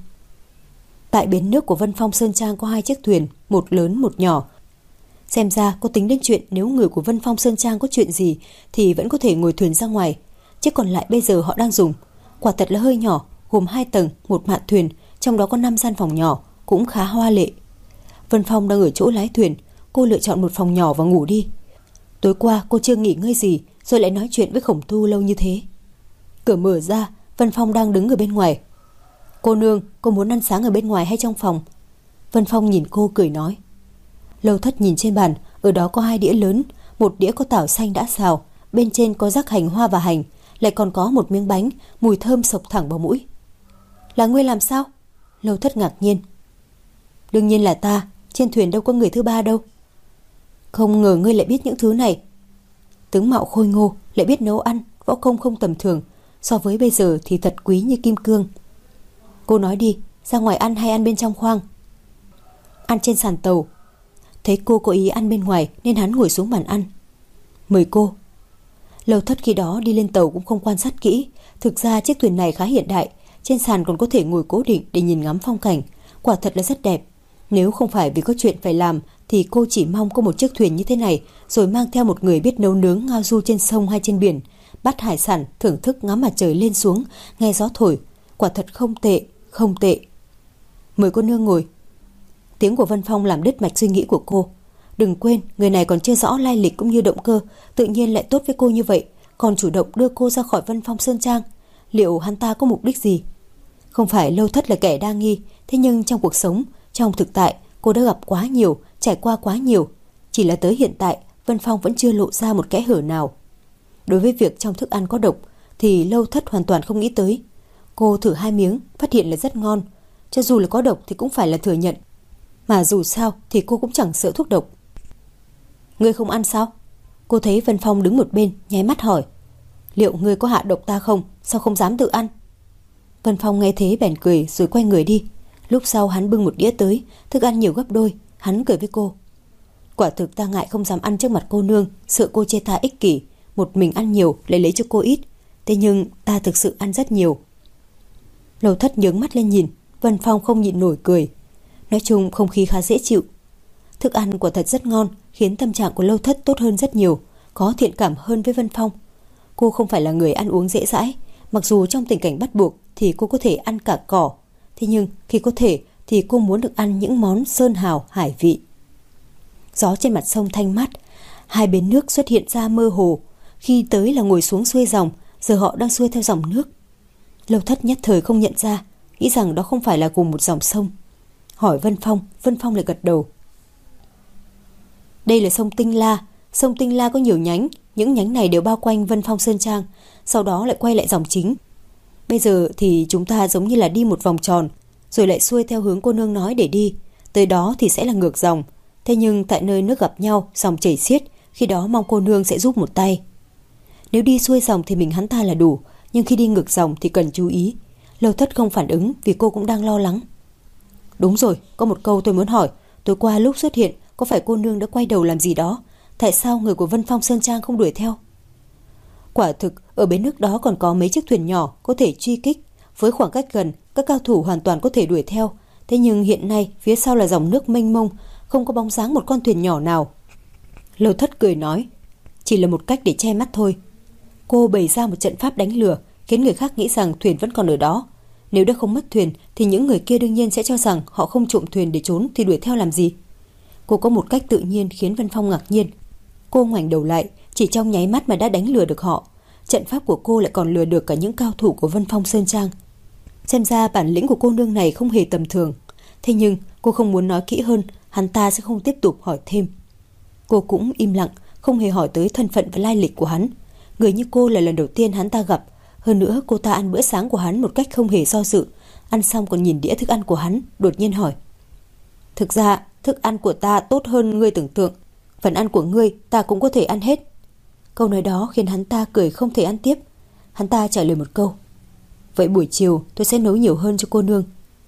Tại bến nước của Vân Phong Sơn Trang có hai chiếc thuyền, một lớn một nhỏ. Xem ra cô tính đến chuyện nếu người của Vân Phong Sơn Trang có chuyện gì thì vẫn có thể ngồi thuyền ra ngoài. Chiếc còn lại bây giờ họ đang dùng quả thật là hơi nhỏ, gồm hai tầng, một mạn thuyền, trong đó có năm gian phòng nhỏ, cũng khá hoa lệ. Vân Phong đang ở chỗ lái thuyền, cô lựa chọn một phòng nhỏ và ngủ đi. Tối qua cô chưa nghỉ ngơi gì rồi lại nói chuyện với Khổng Thu lâu như thế. Cửa mở ra, Vân Phong đang đứng ở bên ngoài. Cô nương, cô muốn ăn sáng ở bên ngoài hay trong phòng? Vân Phong nhìn cô cười nói. Lâu Thất nhìn trên bàn, ở đó có hai đĩa lớn, một đĩa có tảo xanh đã xào, bên trên có rắc hành hoa và hành, lại còn có một miếng bánh, mùi thơm sộc thẳng vào mũi. Là ngươi làm sao? Lâu Thất ngạc nhiên. Đương nhiên là ta, trên thuyền đâu có người thứ ba đâu. Không ngờ ngươi lại biết những thứ này. tướng mạo khôi ngô, lại biết nấu ăn, võ công không tầm thường, so với bây giờ thì thật quý như kim cương. Cô nói đi, ra ngoài ăn hay ăn bên trong khoang? Ăn trên sàn tàu. Thấy cô có ý ăn bên ngoài nên hắn ngồi xuống bàn ăn. Mời cô. Lâu Thất khi đó đi lên tàu cũng không quan sát kỹ. Thực ra chiếc thuyền này khá hiện đại, trên sàn còn có thể ngồi cố định để nhìn ngắm phong cảnh. Quả thật là rất đẹp. Nếu không phải vì có chuyện phải làm thì cô chỉ mong có một chiếc thuyền như thế này, rồi mang theo một người biết nấu nướng ngao du trên sông hay trên biển, bắt hải sản, thưởng thức ngắm mặt trời lên xuống, nghe gió thổi. Quả thật không tệ, không tệ. Mời cô nương ngồi. Tiếng của Vân Phong làm đứt mạch suy nghĩ của cô. Đừng quên, người này còn chưa rõ lai lịch cũng như động cơ, tự nhiên lại tốt với cô như vậy, còn chủ động đưa cô ra khỏi Vân Phong Sơn Trang. Liệu hắn ta có mục đích gì? Không phải Lâu Thất là kẻ đa nghi, thế nhưng trong cuộc sống, trong thực tại, cô đã gặp quá nhiều, trải qua quá nhiều. Chỉ là tới hiện tại, Vân Phong vẫn chưa lộ ra một kẽ hở nào. Đối với việc trong thức ăn có độc thì Lâu Thất hoàn toàn không nghĩ tới. Cô thử hai miếng, phát hiện là rất ngon. Cho dù là có độc thì cũng phải là thừa nhận. Mà dù sao thì cô cũng chẳng sợ thuốc độc. Ngươi không ăn sao? Cô thấy Vân Phong đứng một bên, nháy mắt hỏi. Liệu ngươi có hạ độc ta không? Sao không dám tự ăn? Vân Phong nghe thế bèn cười rồi quay người đi. Lúc sau hắn bưng một đĩa tới, thức ăn nhiều gấp đôi. Hắn cười với cô. Quả thực ta ngại không dám ăn trước mặt cô nương, sợ cô chê ta ích kỷ, một mình ăn nhiều lại lấy cho cô ít. Thế nhưng ta thực sự ăn rất nhiều. Lâu Thất nhướng mắt lên nhìn. Vân Phong không nhịn nổi cười. Nói chung không khí khá dễ chịu. Thức ăn quả thật rất ngon, khiến tâm trạng của Lâu Thất tốt hơn rất nhiều, có thiện cảm hơn với Vân Phong. Cô không phải là người ăn uống dễ dãi, mặc dù trong tình cảnh bắt buộc thì cô có thể ăn cả cỏ, thế nhưng khi có thể thì cô muốn được ăn những món sơn hào hải vị. Gió trên mặt sông thanh mát, hai bên nước xuất hiện ra mơ hồ. Khi tới là ngồi xuống xuôi dòng, giờ họ đang xuôi theo dòng nước. Lâu Thất nhất thời không nhận ra, nghĩ rằng đó không phải là cùng một dòng sông. Hỏi Vân Phong, Vân Phong lại gật đầu. Đây là sông Tinh La. Sông Tinh La có nhiều nhánh, những nhánh này đều bao quanh Vân Phong Sơn Trang, sau đó lại quay lại dòng chính. Bây giờ thì chúng ta giống như là đi một vòng tròn, rồi lại xuôi theo hướng cô nương nói để đi. Tới đó thì sẽ là ngược dòng. Thế nhưng tại nơi nước gặp nhau, dòng chảy xiết, khi đó mong cô nương sẽ giúp một tay. Nếu đi xuôi dòng thì mình hắn ta là đủ, nhưng khi đi ngược dòng thì cần chú ý. Lâu Thất không phản ứng vì cô cũng đang lo lắng. Đúng rồi, có một câu tôi muốn hỏi. Tối qua lúc xuất hiện, có phải cô nương đã quay đầu làm gì đó? Tại sao người của Vân Phong Sơn Trang không đuổi theo? Quả thực, ở bến nước đó còn có mấy chiếc thuyền nhỏ có thể truy kích. Với khoảng cách gần, các cao thủ hoàn toàn có thể đuổi theo. Thế nhưng hiện nay, phía sau là dòng nước mênh mông, không có bóng dáng một con thuyền nhỏ nào. Lâu Thất cười nói, chỉ là một cách để che mắt thôi. Cô bày ra một trận pháp đánh lừa, khiến người khác nghĩ rằng thuyền vẫn còn ở đó. Nếu đã không mất thuyền thì những người kia đương nhiên sẽ cho rằng họ không trộm thuyền để trốn thì đuổi theo làm gì. Cô có một cách tự nhiên khiến Vân Phong ngạc nhiên. Cô ngoảnh đầu lại, chỉ trong nháy mắt mà đã đánh lừa được họ. Trận pháp của cô lại còn lừa được cả những cao thủ của Vân Phong Sơn Trang. Xem ra bản lĩnh của cô nương này không hề tầm thường. Thế nhưng cô không muốn nói kỹ hơn, hắn ta sẽ không tiếp tục hỏi thêm. Cô cũng im lặng, không hề hỏi tới thân phận và lai lịch của hắn. Người như cô là lần đầu tiên hắn ta gặp. Hơn nữa cô ta ăn bữa sáng của hắn một cách không hề do dự. Ăn xong còn nhìn đĩa thức ăn của hắn, đột nhiên hỏi. Thực ra thức ăn của ta tốt hơn ngươi tưởng tượng. Phần ăn của ngươi ta cũng có thể ăn hết. Câu nói đó khiến hắn ta cười không thể ăn tiếp. Hắn ta trả lời một câu. Vậy buổi chiều tôi sẽ nấu nhiều hơn cho cô nương.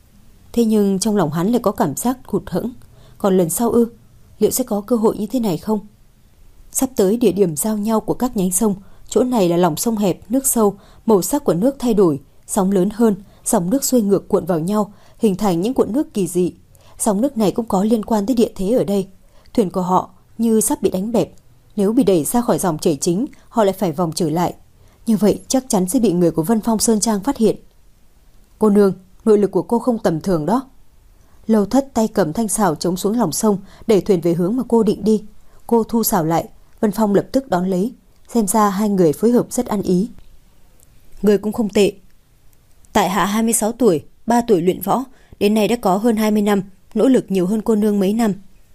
Thế nhưng trong lòng hắn lại có cảm giác hụt hẫng. Còn lần sau ư, liệu sẽ có cơ hội như thế này không? Sắp tới địa điểm giao nhau của các nhánh sông. Chỗ này là lòng sông hẹp, nước sâu, màu sắc của nước thay đổi, sóng lớn hơn, dòng nước xuôi ngược cuộn vào nhau, hình thành những cuộn nước kỳ dị. Dòng nước này cũng có liên quan tới địa thế ở đây. Thuyền của họ như sắp bị đánh bẹp. Nếu bị đẩy ra khỏi dòng chảy chính, họ lại phải vòng trở lại. Như vậy chắc chắn sẽ bị người của Vân Phong Sơn Trang phát hiện. Cô nương, nội lực của cô không tầm thường đó. Lâu Thất tay cầm thanh xào chống xuống lòng sông, đẩy thuyền về hướng mà cô định đi. Cô thu xào lại, Vân Phong lập tức đón lấy. Xem ra hai người phối hợp rất ăn ý. Người cũng không tệ. Tại hạ hai mươi sáu tuổi, ba tuổi luyện võ, đến nay đã có hơn hai mươi năm, nỗ lực nhiều hơn cô nương mấy năm.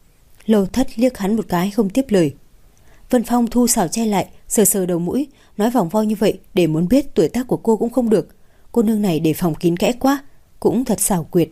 Lâu Thất liếc hắn một cái không tiếp lời. Vân Phong thu xào che lại, sờ sờ đầu mũi, nói vòng vo như vậy để muốn biết tuổi tác của cô cũng không được. Cô nương này đề phòng kín kẽ quá, cũng thật xảo quyệt.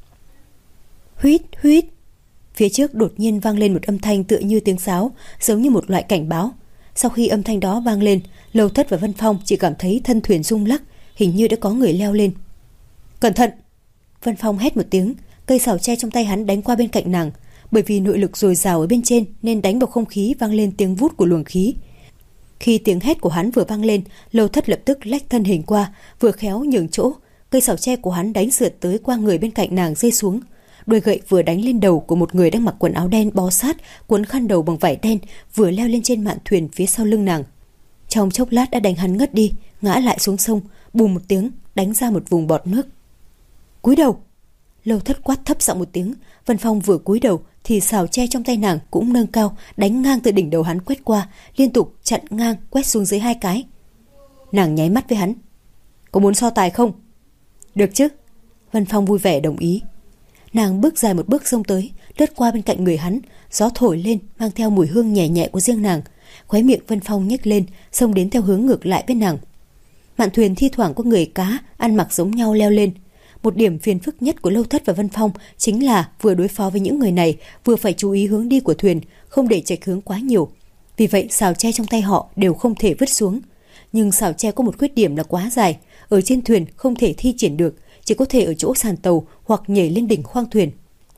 Huýt huýt. Phía trước đột nhiên vang lên một âm thanh tựa như tiếng sáo, giống như một loại cảnh báo. Sau khi âm thanh đó vang lên, Lâu Thất và Vân Phong chỉ cảm thấy thân thuyền rung lắc, hình như đã có người leo lên. Cẩn thận! Vân Phong hét một tiếng, cây sào tre trong tay hắn đánh qua bên cạnh nàng. Bởi vì nội lực dồi dào ở bên trên nên đánh vào không khí vang lên tiếng vút của luồng khí. Khi tiếng hét của hắn vừa vang lên, Lâu Thất lập tức lách thân hình qua, vừa khéo nhường chỗ, cây sào tre của hắn đánh sượt tới qua người bên cạnh nàng rơi xuống. Đuôi gậy vừa đánh lên đầu của một người đang mặc quần áo đen bó sát, cuốn khăn đầu bằng vải đen, vừa leo lên trên mạn thuyền phía sau lưng nàng. Trong chốc lát đã đánh hắn ngất đi, ngã lại xuống sông, bùm một tiếng, đánh ra một vùng bọt nước. Cúi đầu! Lâu Thất quát thấp giọng một tiếng. Vân Phong vừa cúi đầu thì sào tre trong tay nàng cũng nâng cao, đánh ngang từ đỉnh đầu hắn quét qua, liên tục chặn ngang quét xuống dưới hai cái. Nàng nháy mắt với hắn. Có muốn so tài không? Được chứ. Vân Phong vui vẻ đồng ý. Nàng bước dài một bước xông tới, lướt qua bên cạnh người hắn, gió thổi lên mang theo mùi hương nhẹ nhẹ của riêng nàng. Khóe miệng Vân Phong nhếch lên, xông đến theo hướng ngược lại bên nàng. Mạn thuyền thi thoảng có người cá ăn mặc giống nhau leo lên. Một điểm phiền phức nhất của Lâu Thất và Vân Phong chính là vừa đối phó với những người này, vừa phải chú ý hướng đi của thuyền, không để chệch hướng quá nhiều. Vì vậy sào tre trong tay họ đều không thể vứt xuống. Nhưng sào tre có một khuyết điểm là quá dài, ở trên thuyền không thể thi triển được, chỉ có thể ở chỗ sàn tàu hoặc nhảy lên đỉnh khoang thuyền.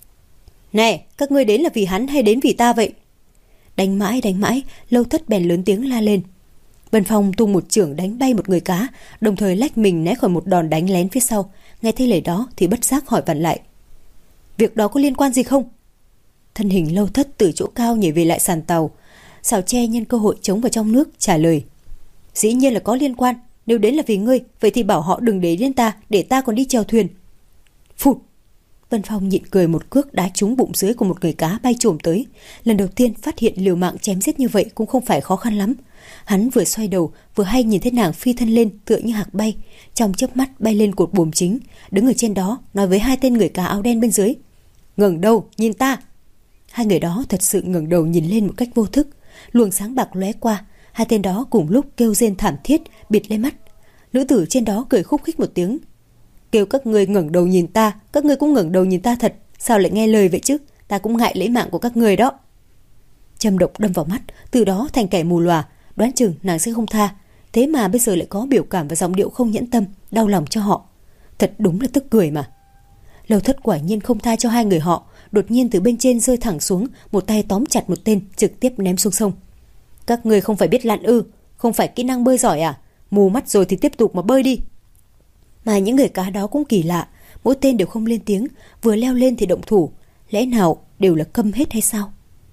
Nè, các ngươi đến là vì hắn hay đến vì ta vậy? Đánh mãi đánh mãi, Lâu Thất bèn lớn tiếng la lên. Vân Phong tung một chưởng đánh bay một người cá, đồng thời lách mình né khỏi một đòn đánh lén phía sau. Nghe thấy lời đó thì bất giác hỏi vặn lại. Việc đó có liên quan gì không? Thân hình Lâu Thất từ chỗ cao nhảy về lại sàn tàu. Sào tre nhân cơ hội chống vào trong nước trả lời. Dĩ nhiên là có liên quan. Nếu đến là vì ngươi, vậy thì bảo họ đừng để đến ta, để ta còn đi chèo thuyền. Phụt! Vân Phong nhịn cười một cước đá trúng bụng dưới của một người cá bay trồm tới. Lần đầu tiên phát hiện liều mạng chém giết như vậy cũng không phải khó khăn lắm. Hắn vừa xoay đầu vừa hay nhìn thấy nàng phi thân lên tựa như hạc bay, trong chớp mắt bay lên cột buồm chính, đứng ở trên đó nói với hai tên người cá áo đen bên dưới. Ngẩng đầu nhìn ta! Hai người đó thật sự ngẩng đầu nhìn lên một cách vô thức. Luồng sáng bạc lóe qua, hai tên đó cùng lúc kêu rên thảm thiết, bịt lên mắt. Nữ tử trên đó cười khúc khích một tiếng. Kêu các ngươi ngẩng đầu nhìn ta, các ngươi cũng ngẩng đầu nhìn ta thật, sao lại nghe lời vậy chứ? Ta cũng ngại lấy mạng của các ngươi đó. Châm độc đâm vào mắt, từ đó thành kẻ mù lòa, đoán chừng nàng sẽ không tha. Thế mà bây giờ lại có biểu cảm và giọng điệu không nhẫn tâm, đau lòng cho họ. Thật đúng là tức cười mà. Lâu Thất quả nhiên không tha cho hai người họ, đột nhiên từ bên trên rơi thẳng xuống, một tay tóm chặt một tên, trực tiếp ném xuống sông. Các ngươi không phải biết lặn ư? Không phải kỹ năng bơi giỏi à? Mù mắt rồi thì tiếp tục mà bơi đi. Mà những người cá đó cũng kỳ lạ, mỗi tên đều không lên tiếng, vừa leo lên thì động thủ. Lẽ nào đều là câm hết hay sao?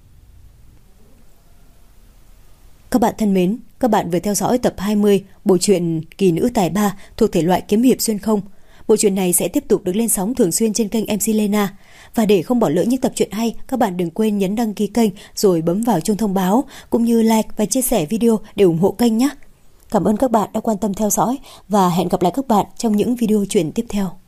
Các bạn thân mến, các bạn vừa theo dõi tập hai mươi bộ truyện Kỳ Nữ Tài Ba thuộc thể loại kiếm hiệp xuyên không. Bộ truyện này sẽ tiếp tục được lên sóng thường xuyên trên kênh em xê Lena. Và để không bỏ lỡ những tập truyện hay, các bạn đừng quên nhấn đăng ký kênh rồi bấm vào chuông thông báo, cũng như like và chia sẻ video để ủng hộ kênh nhé. Cảm ơn các bạn đã quan tâm theo dõi và hẹn gặp lại các bạn trong những video truyện tiếp theo.